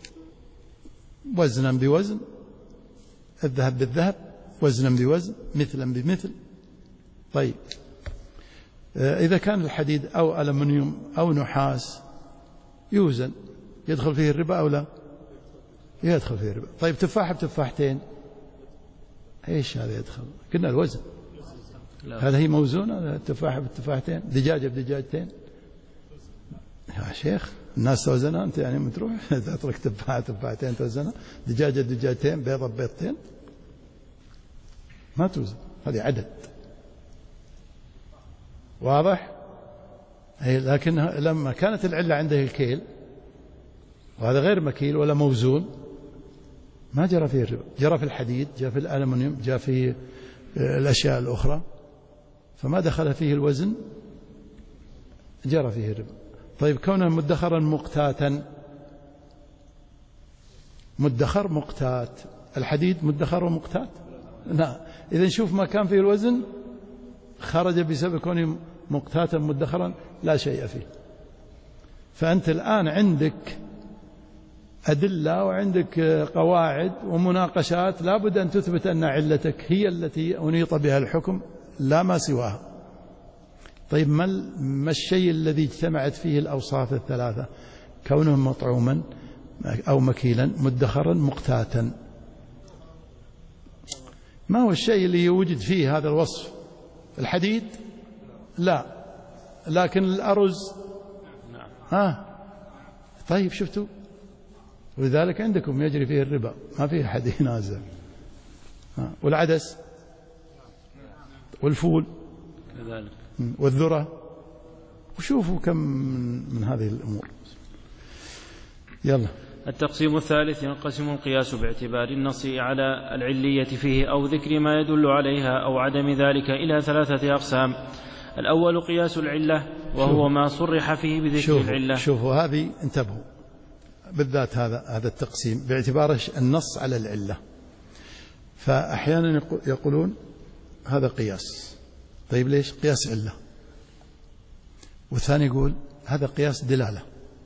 وزنا بوزن، الذهب بالذهب وزنا بوزن، مثلا بمثل. طيب إذا كان الحديد أو ألمنيوم أو نحاس يوزن، يدخل فيه الربا أو لا؟ يدخل فيه الربا. طيب تفاحة بتفاحتين، إيش هذا يدخل؟ قلنا الوزن. هذا هي موزونة؟ التفاحة بالتفاحتين، دجاجة بدجاجتين. يا شيخ الناس توزنها، أنت يعني متروح تترك تفاحتين توزنها، دجاجة دجاجتين، بيضة بيضتين، ما توزن، هذه عدد. واضح؟ لكن لما كانت العلة عنده الكيل وهذا غير مكيل ولا موزون ما جرى فيه الربا. جرى في الحديد، جاء في الألمنيوم، جاء في الأشياء الأخرى، فما دخل فيه الوزن جرى فيه الربا. طيب كونه مدخرا مقتاتا، مدخر مقتات، الحديد مدخر ومقتات؟ لا. إذا نشوف ما كان فيه الوزن خرج بسبب كونه مقتاتا مدخرا لا شيء فيه. فأنت الآن عندك أدلة وعندك قواعد ومناقشات، لا بد أن تثبت أن علتك هي التي أنيط بها الحكم لا ما سواها. طيب ما الشيء الذي اجتمعت فيه الأوصاف الثلاثة؟ كونه مطعوما أو مكيلا مدخرا مقتاتا. ما هو الشيء اللي يوجد فيه هذا الوصف؟ الحديد لا، لكن الأرز طيب شفتوا؟ ولذلك عندكم يجري فيه الربا، ما فيه أحد ينازع. والعدس والفول كذلك والذرة، وشوفوا كم من هذه الأمور. يلا. التقسيم الثالث: ينقسم القياس باعتبار النص على العلية فيه أو ذكر ما يدل عليها أو عدم ذلك إلى ثلاثة أقسام. الأول قياس العلة، وهو ما صرح فيه بذكر العلة. شوفوا هذه انتبهوا بالذات هذا التقسيم باعتبار النص على العلة. فأحيانا يقولون هذا قياس. طيب ليش قياس علة؟ والثاني يقول هذا قياس دلالة.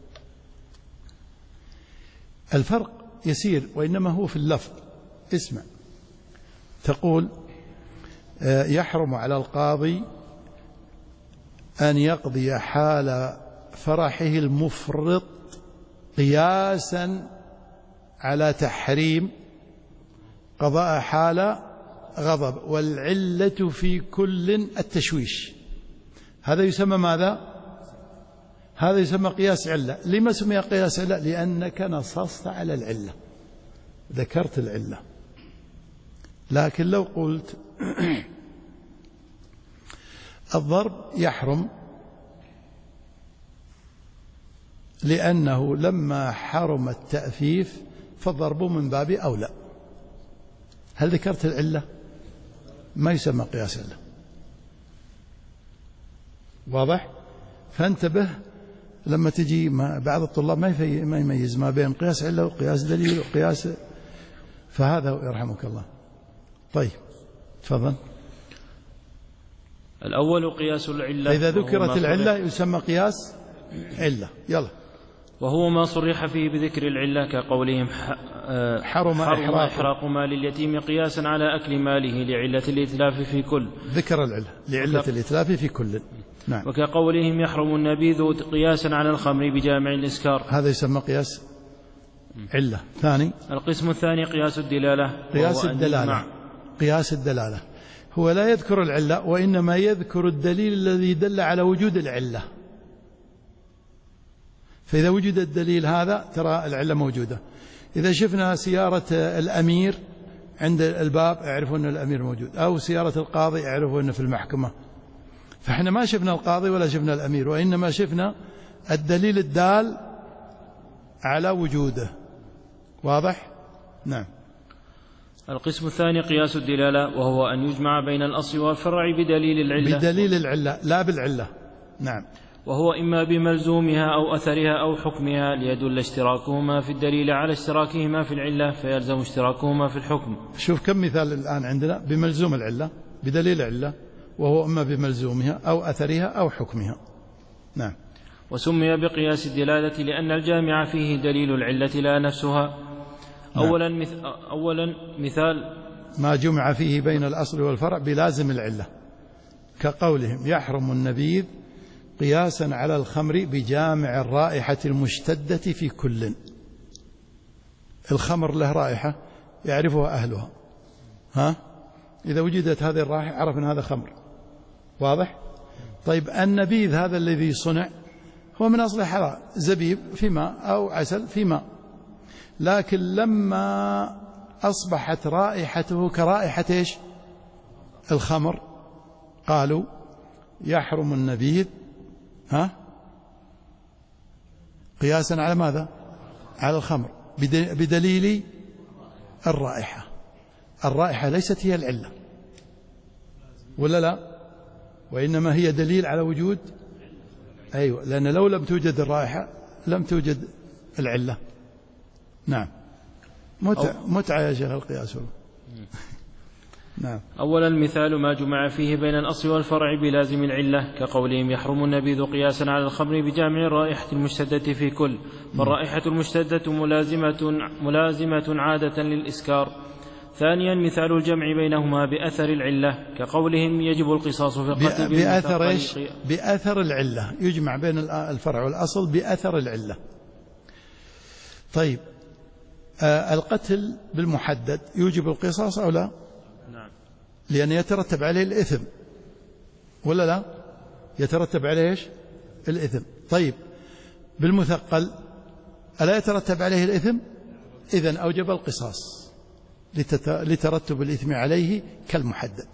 الفرق يسير وإنما هو في اللفظ. اسمع، تقول يحرم على القاضي أن يقضي حال فرحه المفرط قياسا على تحريم قضاء حال غضب، والعلة في كل التشويش. هذا يسمى ماذا؟ هذا يسمى قياس علة. لما سمي قياس علة؟ لأنك نصصت على العلة، ذكرت العلة. لكن لو قلت الضرب يحرم لأنه لما حرم التأفيف فالضرب من باب أولى، هل ذكرت العلة؟ ما يسمى قياس علة. واضح؟ فانتبه لما تجي بعض الطلاب ما يميز ما بين قياس علة وقياس دليل وقياس، فهذا يرحمك الله. طيب تفضل. الأول قياس العلة، إذا ذكرت العلة يسمى قياس علة. يلا. وهو ما صرح فيه بذكر العلة كقولهم حرم إحراق مال اليتيم قياسا على أكل ماله لعلة الإتلاف في كل. ذكر العلة لعلة الإتلاف في كل. نعم. وكقولهم يحرم النبيذ قياسا على الخمر بجامع الإسكار، هذا يسمى قياس علة. ثاني القسم الثاني قياس الدلالة. قياس الدلالة هو لا يذكر العلة وإنما يذكر الدليل الذي دل على وجود العلة. فإذا وجد الدليل هذا ترى العلة موجودة. إذا شفنا سيارة الأمير عند الباب اعرفوا أن الأمير موجود، أو سيارة القاضي اعرفوا أنه في المحكمة. فإحنا ما شفنا القاضي ولا شفنا الأمير، وإنما شفنا الدليل الدال على وجوده. واضح؟ نعم. القسم الثاني قياس الدلالة، وهو أن يجمع بين الأصل والفرع بدليل العلة. بدليل العلة لا بالعلة. نعم. وهو إما بملزومها أو أثرها أو حكمها، ليدل اشتراكهما في الدليل على اشتراكهما في العلة فيلزم اشتراكهما في الحكم. شوف كم مثال الآن عندنا بملزوم العلة بدليل العلة، وهو إما بملزومها أو أثرها أو حكمها. نعم. وسمي بقياس الدلالة لأن الجامع فيه دليل العلة لا نفسها. نعم. أولا مثال ما جمع فيه بين الأصل والفرع بلازم العلة، كقولهم يحرم النبيذ قياسا على الخمر بجامع الرائحة المشتدة في كل. الخمر له رائحة يعرفها أهلها، إذا وجدت هذه الرائحة عرفنا هذا خمر. واضح؟ طيب النبيذ هذا الذي صنع هو من أصل حرام، زبيب في ماء أو عسل في ماء، لكن لما أصبحت رائحته كرائحة إيش؟ الخمر، قالوا يحرم النبيذ قياسا على ماذا؟ على الخمر بدليل الرائحة. الرائحة ليست هي العلة ولا لا؟ وإنما هي دليل على وجود. أيوة، لأن لو لم توجد الرائحة لم توجد العلة. نعم. متعة يا شيخ القياس. نعم. أولا المثال ما جمع فيه بين الأصل والفرع بلازم العلة، كقولهم يحرم النبيذ قياسا على الخمر بجامع الرائحة المشتدة في كل، فالرائحة المشتدة ملازمة عادة للإسكار. ثانيا مثال الجمع بينهما بأثر العلة، كقولهم يجب القصاص في القتل بأثر إيش؟ بأثر العلة، يجمع بين الفرع والأصل بأثر العلة. طيب القتل بالمحدد يوجب القصاص أو لا؟ نعم. لأن يترتب عليه الإثم ولا لا؟ يترتب عليه إيش؟ الإثم. طيب بالمثقل ألا يترتب عليه الإثم؟ إذن أوجب القصاص لترتب الإثم عليه كالمحدد.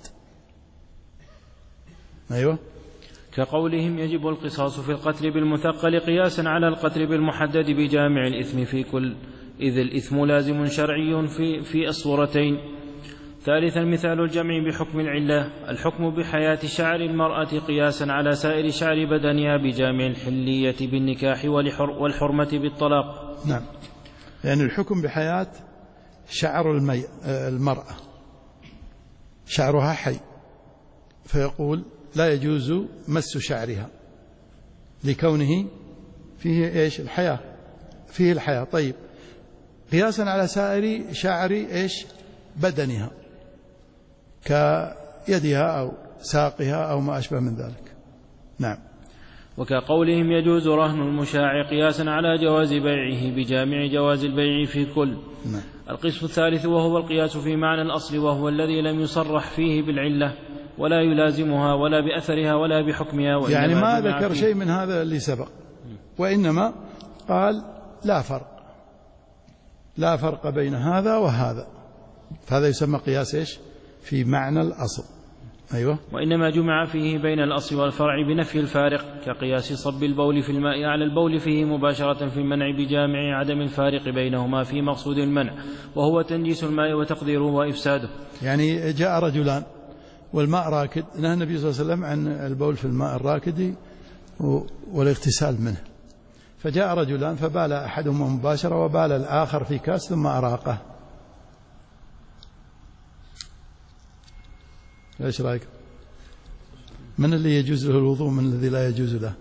أيوة. كقولهم يجب القصاص في القتل بالمثقل قياسا على القتل بالمحدد بجامع الإثم في كل، إذ الإثم لازم شرعي في الصورتين. ثالثا مثال الجمع بحكم العلة، الحكم بحياة شعر المرأة قياسا على سائر شعر بدنها بجامع الحلية بالنكاح والحرمة بالطلاق. نعم. يعني الحكم بحياة شعر المرأة شعرها حي، فيقول لا يجوز مس شعرها لكونه فيه إيش؟ الحياة، فيه الحياة. طيب قياسا على سائر شعر إيش؟ بدنها كيدها أو ساقها أو ما أشبه من ذلك. نعم. وكقولهم يجوز رهن المشاع قياسا على جواز بيعه بجامع جواز البيع في كل. نعم. القسم الثالث وهو القياس في معنى الأصل، وهو الذي لم يصرح فيه بالعلة ولا يلازمها ولا بأثرها ولا بحكمها، يعني ما ذكر شيء من هذا اللي سبق، وإنما قال لا فرق بين هذا وهذا، فهذا يسمى قياس إيش؟ في معنى الأصل. أيوة. وإنما جمع فيه بين الأصل والفرع بنفي الفارق، كقياس صب البول في الماء على البول فيه مباشرة في المنع بجامع عدم الفارق بينهما في مقصود المنع، وهو تنجيس الماء وتقديره وإفساده. يعني جاء رجلان والماء راكد، نهى النبي صلى الله عليه وسلم عن البول في الماء الراكد والاغتسال منه، فجاء رجلان فبال أحدهما مباشرة وبال الآخر في كاس ثم أراقه. إيش رأيك؟ من اللي يجوز له الوضوء من الذي لا يجوز له؟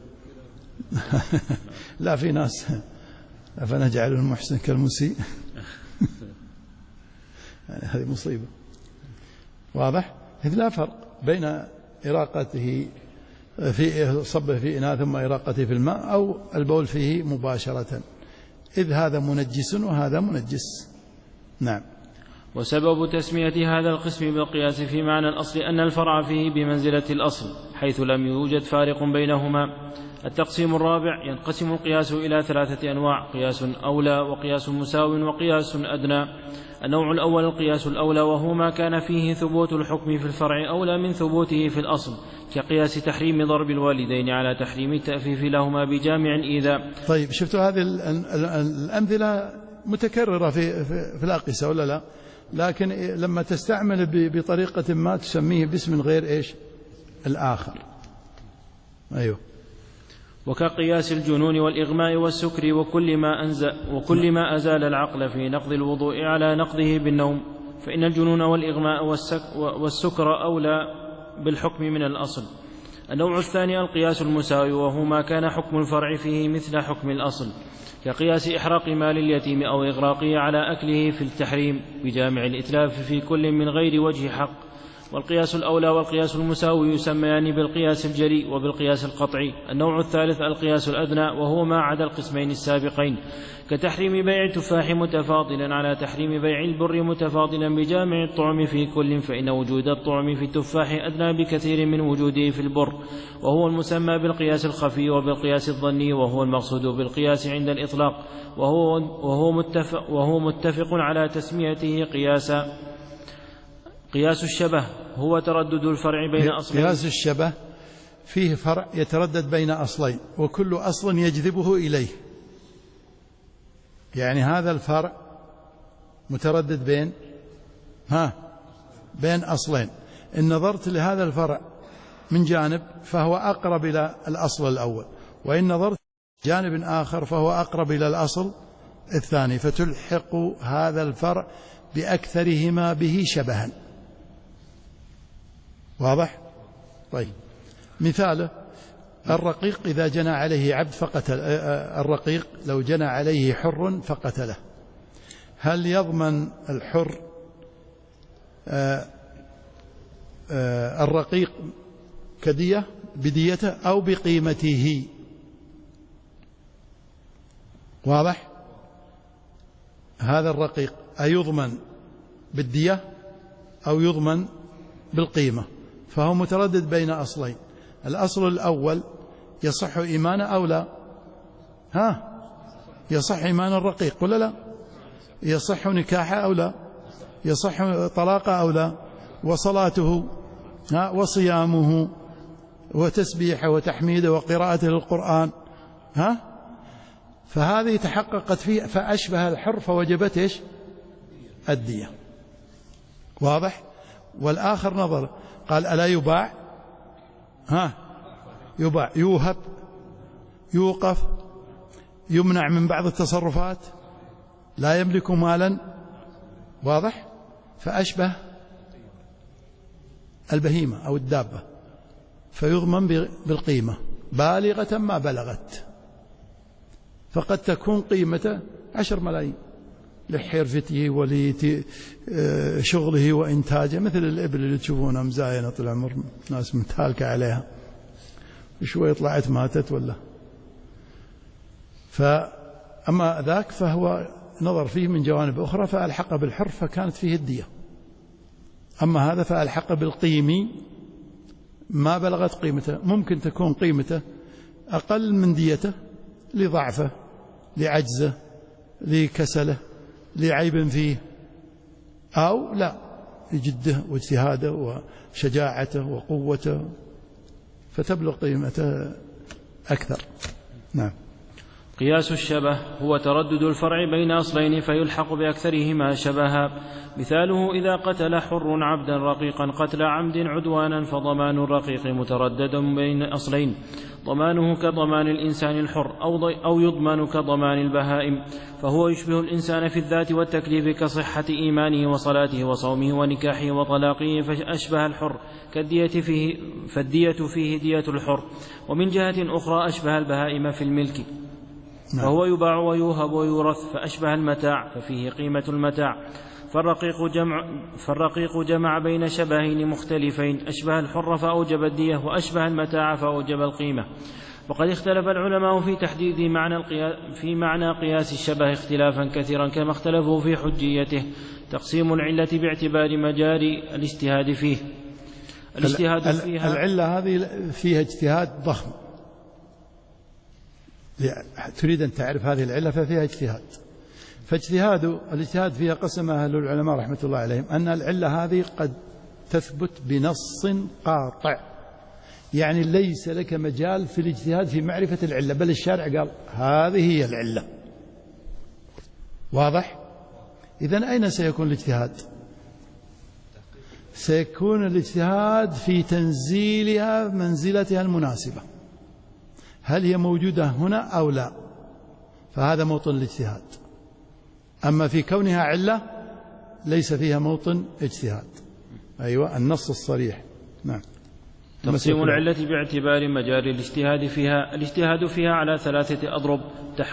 لا، في ناس أفنجعل المحسن كالمسيء. هذه مصيبة. واضح؟ إذ لا فرق بين إراقته في صبه في إناء ثم إراقته في الماء أو البول فيه مباشرة، إذ هذا منجس وهذا منجس. نعم. وسبب تسمية هذا القسم بالقياس في معنى الأصل أن الفرع فيه بمنزلة الأصل حيث لم يوجد فارق بينهما. التقسيم الرابع: ينقسم القياس إلى 3 أنواع: قياس أولى وقياس مساو وقياس أدنى. النوع الأول القياس الأولى، وهو ما كان فيه ثبوت الحكم في الفرع أولى من ثبوته في الأصل، كقياس تحريم ضرب الوالدين على تحريم التأفيف لهما بجامع إيذاء. طيب، شفتوا هذه الأمثلة متكررة في الأقيسة ولا لا؟ لكن لما تستعمل بطريقة ما تسميه باسم غير إيش الآخر. أيوه. وكقياس الجنون والإغماء والسكر وكل ما أزال العقل في نقض الوضوء على نقضه بالنوم، فإن الجنون والإغماء والسكر أولى بالحكم من الأصل. النوع الثاني القياس المساوي، وهو ما كان حكم الفرع فيه مثل حكم الأصل، كقياس إحراق مال اليتيم أو إغراقه على أكله في التحريم بجامع الإتلاف في كل من غير وجه حق. والقياس الأولى والقياس المساوي يسميان بالقياس الجلي وبالقياس القطعي. النوع الثالث القياس الأدنى، وهو ما عدا القسمين السابقين، كتحريم بيع التفاح متفاضلا على تحريم بيع البر متفاضلا بجامع الطعم في كل، فإن وجود الطعم في التفاح أدنى بكثير من وجوده في البر، وهو المسمى بالقياس الخفي وبالقياس الظني، وهو المقصود بالقياس عند الإطلاق، وهو متفق على تسميته قياسا. قياس الشبه هو تردد الفرع بين أصلين. قياس الشبه فيه فرع يتردد بين أصلين وكل أصل يجذبه إليه، يعني هذا الفرع متردد بين أصلين. إن نظرت لهذا الفرع من جانب فهو أقرب إلى الأصل الأول، وإن نظرت جانب آخر فهو أقرب إلى الأصل الثاني، فتلحق هذا الفرع بأكثرهما به شبها. واضح؟ طيب، مثاله الرقيق إذا جنى عليه عبد فقتل، الرقيق لو جنى عليه حر فقتله، هل يضمن الحر الرقيق كدية بديته أو بقيمته؟ واضح؟ هذا الرقيق أيضمن بالدية أو يضمن بالقيمة؟ فهو متردد بين أصلين. الأصل الأول يصح إيمانه أو لا؟ يصح إيمان الرقيق ولا لا؟ يصح نكاحه أو لا؟ يصح طلاقه أو لا؟ وصلاته وصيامه وتسبيحه وتحميده وقراءته للقرآن، فهذه تحققت فيه فأشبه الحر فوجبت إيش؟ الدية. واضح؟ والآخر نظر قال ألا يباع؟ يباع، يوهب، يوقف، يمنع من بعض التصرفات، لا يملك مالا. واضح؟ فأشبه البهيمة أو الدابة، فيضمن بالقيمة بالغة ما بلغت، فقد تكون قيمته 10 ملايين لحرفته ولشغله وإنتاجه، مثل الإبل اللي تشوفونها مزاينة طول العمر، ناس متهالكة عليها، وشوية طلعت ماتت ولا. فأما ذاك فهو نظر فيه من جوانب أخرى فألحق بالحر فكانت فيه الدية. أما هذا فألحق بالقيمي ما بلغت قيمته، ممكن تكون قيمته أقل من ديته لضعفه، لعجزه، لكسله، لعيب فيه، أو لا، لجده واجتهاده وشجاعته وقوته فتبلغ قيمته أكثر. نعم. قياس الشبه هو تردد الفرع بين أصلين فيلحق بأكثرهما شبها. مثاله إذا قتل حر عبدا رقيقا قتل عمد عدوانا فضمان الرقيق متردد بين أصلين، ضمانه كضمان الإنسان الحر أو يضمن كضمان البهائم، فهو يشبه الإنسان في الذات والتكليف كصحة إيمانه وصلاته وصومه ونكاحه وطلاقه، فأشبه الحر فالدية فيه دية الحر. ومن جهة أخرى أشبه البهائم في الملك، فهو يباع ويوهب ويورث، فأشبه المتاع ففيه قيمة المتاع. فالرقيق جمع بين شبهين مختلفين، أشبه الحر فأوجب الدية، وأشبه المتاع فأوجب القيمة. وقد اختلف العلماء في تحديد في معنى قياس الشبه اختلافا كثيرا، كما اختلفوا في حجيته. تقسيم العلة باعتبار مجاري الاجتهاد فيه. الاجتهاد فيها العلة هذه فيها اجتهاد ضخم، تريد أن تعرف هذه العلة ففيها اجتهاد. الاجتهاد فيها قسم أهل العلماء رحمة الله عليهم أن العلة هذه قد تثبت بنص قاطع، يعني ليس لك مجال في الاجتهاد في معرفة العلة، بل الشارع قال هذه هي العلة. واضح؟ إذن أين سيكون الاجتهاد؟ سيكون الاجتهاد في تنزيلها منزلتها المناسبة، هل هي موجودة هنا أو لا، فهذا موطن الاجتهاد. أما في كونها علة ليس فيها موطن اجتهاد. أيوة، النص الصريح. نعم. تقسيم العلة باعتبار مجاري الاجتهاد فيها. الاجتهاد فيها على 3 أضرب: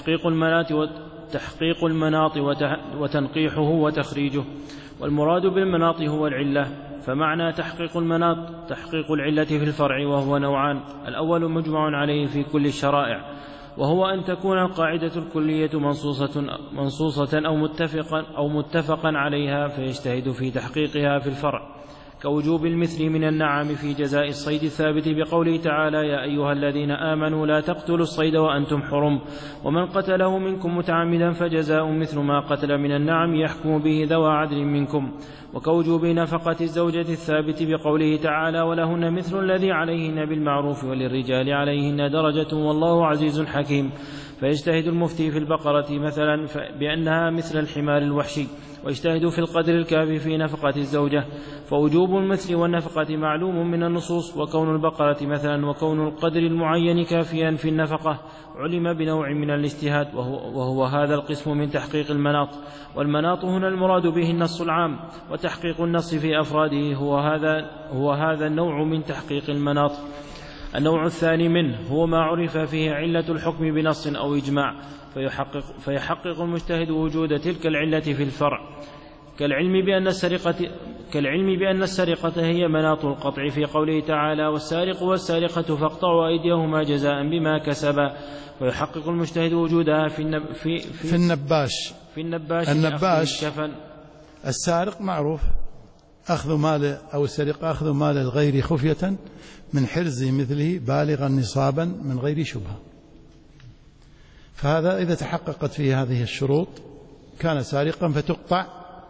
تحقيق المناط وتنقيحه وتخريجه. والمراد بالمناط هو العلة، فمعنى تحقيق المناط تحقيق العلة في الفرع، وهو نوعان: الأول مجمع عليه في كل الشرائع، وهو أن تكون القاعدة الكلية منصوصة أو متفقا عليها، فيجتهد في تحقيقها في الفرع، كوجوب المثل من النعم في جزاء الصيد الثابت بقوله تعالى: يا أيها الذين آمنوا لا تقتلوا الصيد وأنتم حرم، ومن قتله منكم متعمدا فجزاء مثل ما قتل من النعم يحكم به ذوى عدل منكم، وكوجوب نفقة الزوجة الثابت بقوله تعالى: ولهن مثل الذي عليهن بالمعروف وللرجال عليهن درجة والله عزيز حكيم. فيجتهد المفتي في البقرة مثلا بأنها مثل الحمار الوحشي، ويجتهد في القدر الكافي في نفقة الزوجة، فوجوب المثل والنفقة معلوم من النصوص، وكون البقرة مثلا وكون القدر المعين كافيا في النفقة علم بنوع من الاجتهاد، وهو هذا القسم من تحقيق المناط. والمناط هنا المراد به النص العام، وتحقيق النص في أفراده هو هذا النوع من تحقيق المناط. النوع الثاني منه هو ما عرف فيه علة الحكم بنص أو إجماع، فيحقق المجتهد وجود تلك العلة في الفرع، كالعلم بأن السرقة هي مناط القطع في قوله تعالى: والسارق والسارقة فاقطعوا أيديهما جزاء بما كسبا. ويحقق المجتهد وجودها في النباش الكفن. السارق معروف أخذ مال، أو السرقة أخذ مال الغير خفية من حرز مثله بالغا نصابا من غير شبهة، فهذا إذا تحققت فيه هذه الشروط كان سارقا فتقطع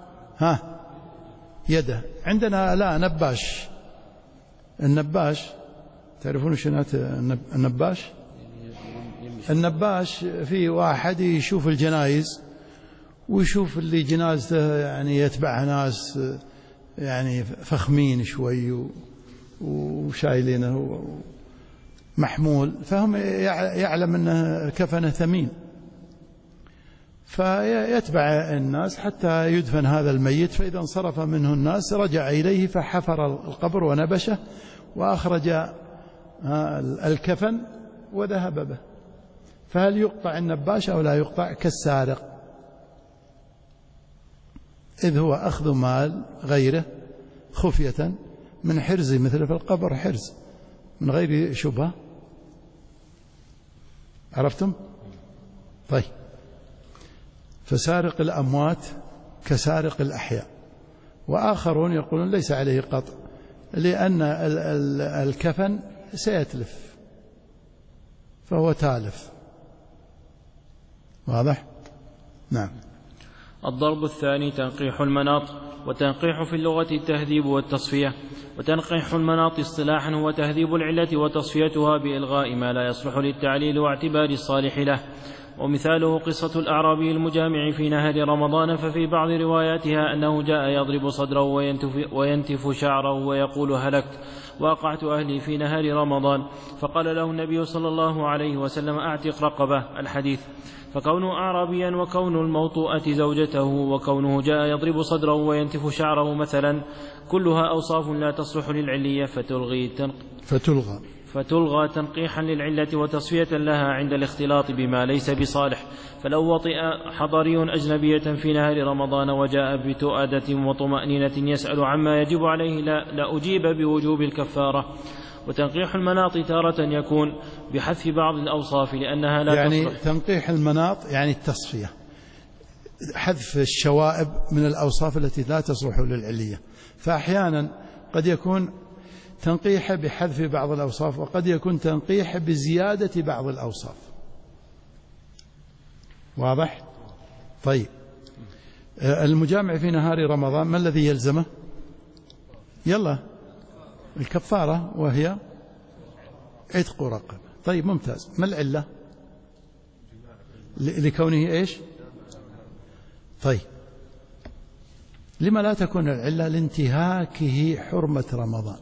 يده. عندنا لا نباش. النباش تعرفون شنو النباش؟ النباش في واحد يشوف الجنائز ويشوف اللي جنازته يعني يتبعها ناس يعني فخمين شوي وشايلينه محمول، فهم يعلم أنه كفنه ثمين، فيتبع الناس حتى يدفن هذا الميت، فإذا انصرف منه الناس رجع إليه فحفر القبر ونبشه وأخرج الكفن وذهب به. فهل يقطع النباش أو لا يقطع؟ كالسارق، إذ هو أخذ مال غيره خفية من حرز مثل في القبر حرز من غير شبهة. عرفتم؟ طيب، فسارق الأموات كسارق الأحياء. وآخرون يقولون ليس عليه قطع، لأن الكفن سيتلف فهو تالف. واضح؟ نعم. الضرب الثاني تنقيح المناط. وتنقيح في اللغة التهذيب والتصفية. وتنقيح المناط اصطلاحا هو تهذيب العلة وتصفيتها بإلغاء ما لا يصلح للتعليل واعتبار الصالح له. ومثاله قصة الأعرابي المجامع في نهار رمضان، ففي بعض رواياتها أنه جاء يضرب صدره وينتف شعره ويقول هلكت وأقعت أهلي في نهار رمضان، فقال له النبي صلى الله عليه وسلم أعتق رقبة. الحديث. فكونه أعرابيا وكون الموطوءة زوجته وكونه جاء يضرب صدره وينتف شعره مثلا كلها أوصاف لا تصلح للعلية فتلغى تنقيحا للعلة وتصفية لها عند الاختلاط بما ليس بصالح. فلو وطئ حضري أجنبية في نهار رمضان وجاء بتؤدة وطمأنينة يسأل عما يجب عليه لا أجيب بوجوب الكفارة. وتنقيح المناط تارة يكون بحذف بعض الأوصاف لأنها لا تصلح. تنقيح المناط يعني التصفية، حذف الشوائب من الأوصاف التي لا تصلح للعلية. فأحيانا قد يكون تنقيح بحذف بعض الأوصاف، وقد يكون تنقيح بزيادة بعض الأوصاف. واضح؟ طيب، المجامع في نهار رمضان ما الذي يلزمه؟ يلا الكفارة، وهي عتق رقبة. طيب ممتاز. ما العلة؟ لكونه إيش؟ طيب، لما لا تكون العلة لانتهاكه حرمة رمضان؟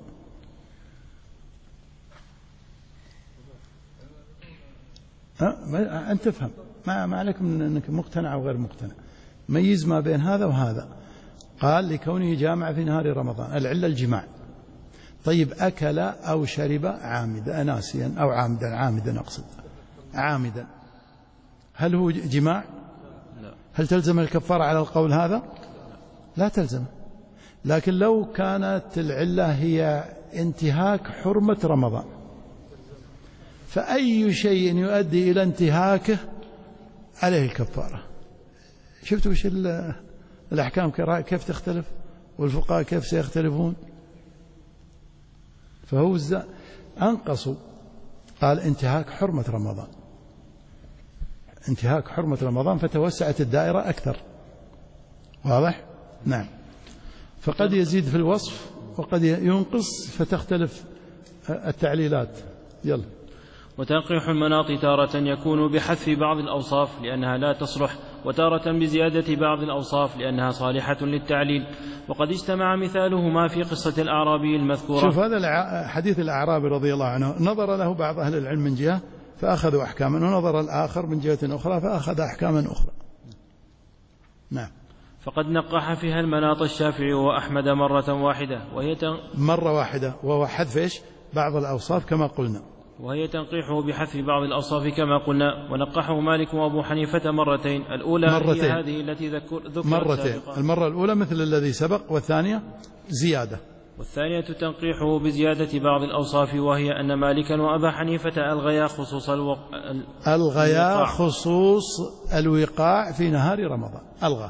أنت تفهم، ما عليك من أنك مقتنع أو غير مقتنع، ميز ما بين هذا وهذا. قال لكونه جامع في نهار رمضان، العلة الجماع. طيب، أكل أو شرب عامدا ناسيا أو عامدا أقصد عامدا، هل هو جماع؟ لا. هل تلزم الكفارة على القول هذا؟ لا تلزم. لكن لو كانت العلة هي انتهاك حرمة رمضان، فأي شيء يؤدي إلى انتهاكه عليه الكفارة. شفتوا وش الأحكام كيف تختلف، والفقهاء كيف سيختلفون؟ فهو أنقصوا، قال انتهاك حرمة رمضان، انتهاك حرمة رمضان، فتوسعت الدائرة أكثر. واضح؟ نعم. فقد يزيد في الوصف وقد ينقص، فتختلف التعليلات. يلا. وتنقيح المناط تارة يكون بحذف بعض الأوصاف لأنها لا تصلح، وتارة بزيادة بعض الأوصاف لأنها صالحة للتعليل. وقد اجتمع مثالهما في قصة الأعرابي المذكورة. شوف، هذا حديث الأعرابي رضي الله عنه، نظر له بعض أهل العلم من جهة فأخذوا أحكاما، ونظر الآخر من جهة أخرى فأخذ أحكاما أخرى. نعم. فقد نقح فيها المناط الشافعي وأحمد مرة واحدة، مرة واحدة، وهو حذف إيش؟ بعض الأوصاف كما قلنا، وهي تنقيحه بحذف بعض الأوصاف كما قلنا. ونقحه مالك وأبو حنيفة مرتين، الأولى هي هذه التي ذكرت مرتين، المرة الأولى مثل الذي سبق، والثانية زيادة. والثانية تنقيحه بزيادة بعض الأوصاف، وهي أن مالكا وأبا حنيفة ألغيا خصوص الوقاع في نهار رمضان، ألغى.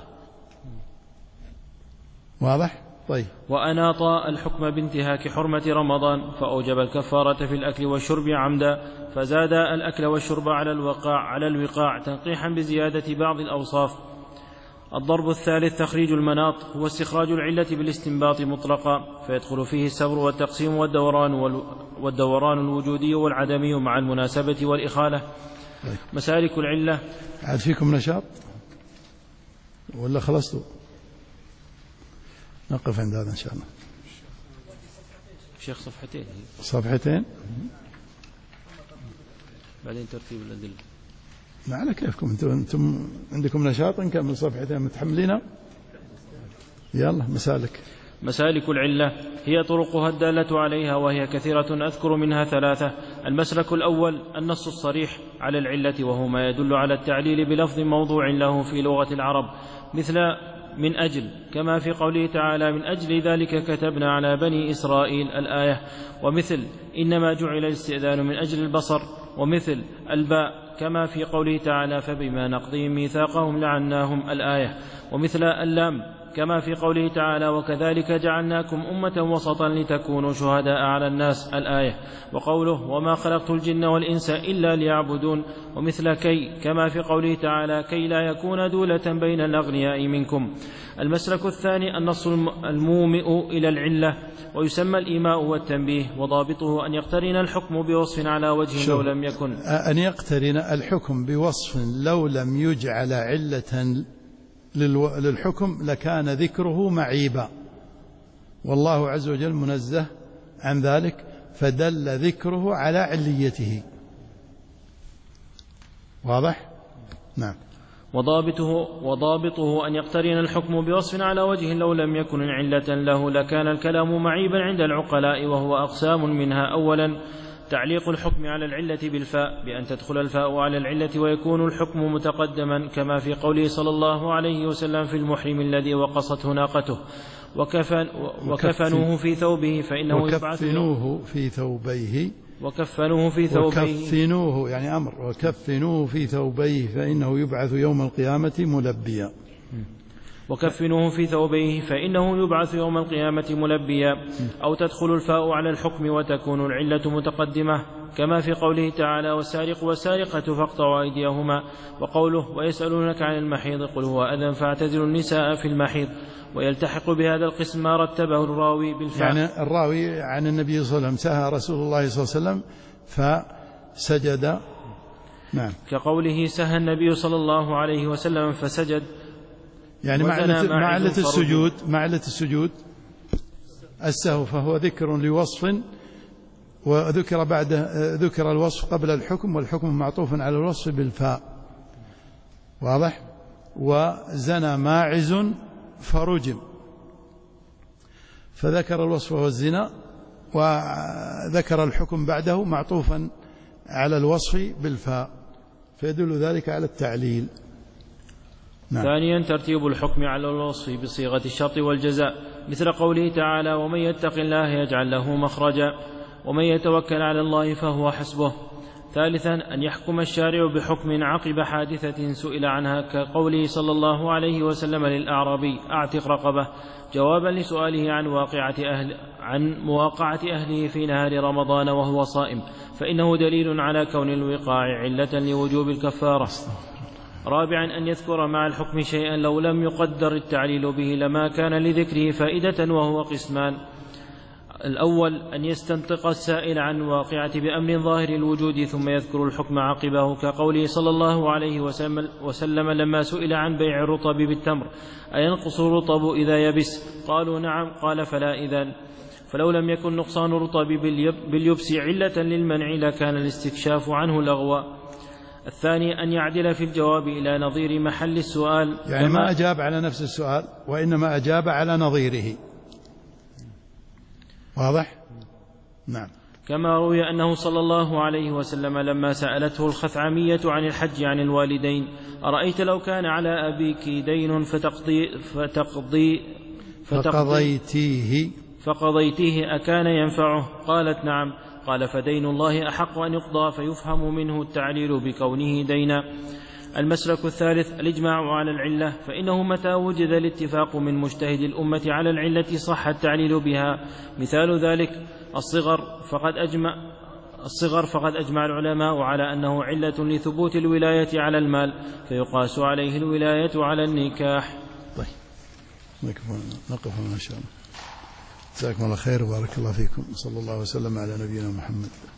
واضح؟ طيب. وأناطا الحكم بانتهاك حرمة رمضان، فأوجب الكفارة في الأكل والشرب عمدا، فزاد الأكل والشرب على الوقاع تنقيحا بزيادة بعض الأوصاف. الضرب الثالث تخريج المناط، هو استخراج العلة بالاستنباط مطلقا، فيدخل فيه السبر والتقسيم والدوران الوجودي والعدمي مع المناسبة والإخالة. طيب. مسالك العلة. عاد فيكم نشاط ولا خلصتوا؟ نقف عند هذا إن شاء الله. شيخ صفحتين بعدين ترتيب الأدلة. ما على كيفكم، أنتم عندكم نشاط، نكمل صفحتين متحملين. يلا. مسالك العلة هي طرقها الدالة عليها، وهي كثيرة، أذكر منها ثلاثة. المسلك الأول النص الصريح على العلة، وهو ما يدل على التعليل بلفظ موضوع له في لغة العرب، مثل من أجل، كما في قوله تعالى من أجل ذلك كتبنا على بني إسرائيل الآية. ومثل إنما جعل الاستئذان من أجل البصر. ومثل الباء، كما في قوله تعالى فبما نقضهم ميثاقهم لعناهم الآية. ومثل اللام، كما في قوله تعالى وكذلك جعلناكم أمة وسطا لتكونوا شهداء على الناس الآية. وقوله وما خلقت الجن والإنس إلا ليعبدون، ومثل كي كما في قوله تعالى كي لا يكون دولة بين الأغنياء منكم. المسلك الثاني النص المومئ إلى العلة، ويسمى الإيماء والتنبيه، وضابطه أن يقترن الحكم بوصف على وجه لو لم يكن أن يقترن الحكم بوصف لو لم يجعل علة للحكم لكان ذكره معيبا، والله عز وجل منزه عن ذلك، فدل ذكره على عليته. واضح؟ نعم. وضابطه أن يقترن الحكم بوصف على وجه لو لم يكن علة له لكان الكلام معيبا عند العقلاء، وهو أقسام منها: أولا تعليق الحكم على العلة بالفاء بأن تدخل الفاء على العلة ويكون الحكم متقدما، كما في قوله صلى الله عليه وسلم في المحرم الذي وقصته ناقته وكفنوه في ثوبه فإنه يبعث وكفنوه في ثوبيه يعني أمر، وكفنوه في ثوبيه فإنه يبعث يوم القيامة ملبيا. وكفنوه في ثوبيه فإنه يبعث يوم القيامة ملبيا. أو تدخل الفاء على الحكم وتكون العلة متقدمة، كما في قوله تعالى والسارق والسارقة فاقطعوا أيديهما. وقوله ويسألونك عن المحيض قل هو أذى فاعتزلوا النساء في المحيض. ويلتحق بهذا القسم ما رتبه الراوي بالفعل، يعني الراوي عن النبي صلى الله عليه وسلم سهى رسول الله صلى الله عليه وسلم فسجد. نعم. كقوله سهى النبي صلى الله عليه وسلم فسجد، يعني مع علة السجود السهو، فهو ذكر لوصف، وذكر بعده ذكر الوصف قبل الحكم، والحكم معطوف على الوصف بالفاء. واضح؟ وزنى ماعز فرجم، فذكر الوصف وهو الزنا، وذكر الحكم بعده معطوفا على الوصف بالفاء، فيدل ذلك على التعليل. نعم. ثانيا ترتيب الحكم على الوصف بصيغة الشرط والجزاء، مثل قوله تعالى ومن يتق الله يجعل له مخرجا ومن يتوكل على الله فهو حسبه. ثالثا أن يحكم الشارع بحكم عقب حادثة سئل عنها، كقوله صلى الله عليه وسلم للأعرابي أعتق رقبة، جوابا لسؤاله عن مواقعة أهله في نهار رمضان وهو صائم، فإنه دليل على كون الوقاع علة لوجوب الكفارة. رابعا أن يذكر مع الحكم شيئا لو لم يقدر التعليل به لما كان لذكره فائدة، وهو قسمان: الأول أن يستنطق السائل عن واقعة بأمر ظاهر الوجود ثم يذكر الحكم عقبه، كقوله صلى الله عليه وسلم لما سئل عن بيع الرطب بالتمر أينقص الرطب إذا يبس؟ قالوا نعم، قال فلا إذن. فلو لم يكن نقصان الرطب باليبس علة للمنع لكان الاستكشاف عنه لغوا. الثاني أن يعدل في الجواب إلى نظير محل السؤال، يعني ما أجاب على نفس السؤال وإنما أجاب على نظيره. واضح؟ نعم. كما روي أنه صلى الله عليه وسلم لما سألته الخثعمية عن الحج عن الوالدين أرأيت لو كان على أبيك دين فقضيتيه أكان ينفعه؟ قالت نعم. قال فدين الله أحق أن يقضى، فيفهم منه التعليل بكونه دينا. المسلك الثالث الإجماع على العلة، فإنه متى وجد الاتفاق من مجتهد الأمة على العلة صح التعليل بها. مثال ذلك الصغر، فقد أجمع العلماء على أنه علة لثبوت الولاية على المال، فيقاس عليه الولاية على النكاح. طيب نقف هنا إن شاء الله. جزاكم الله خير وبارك الله فيكم، صلى الله وسلم على نبينا محمد.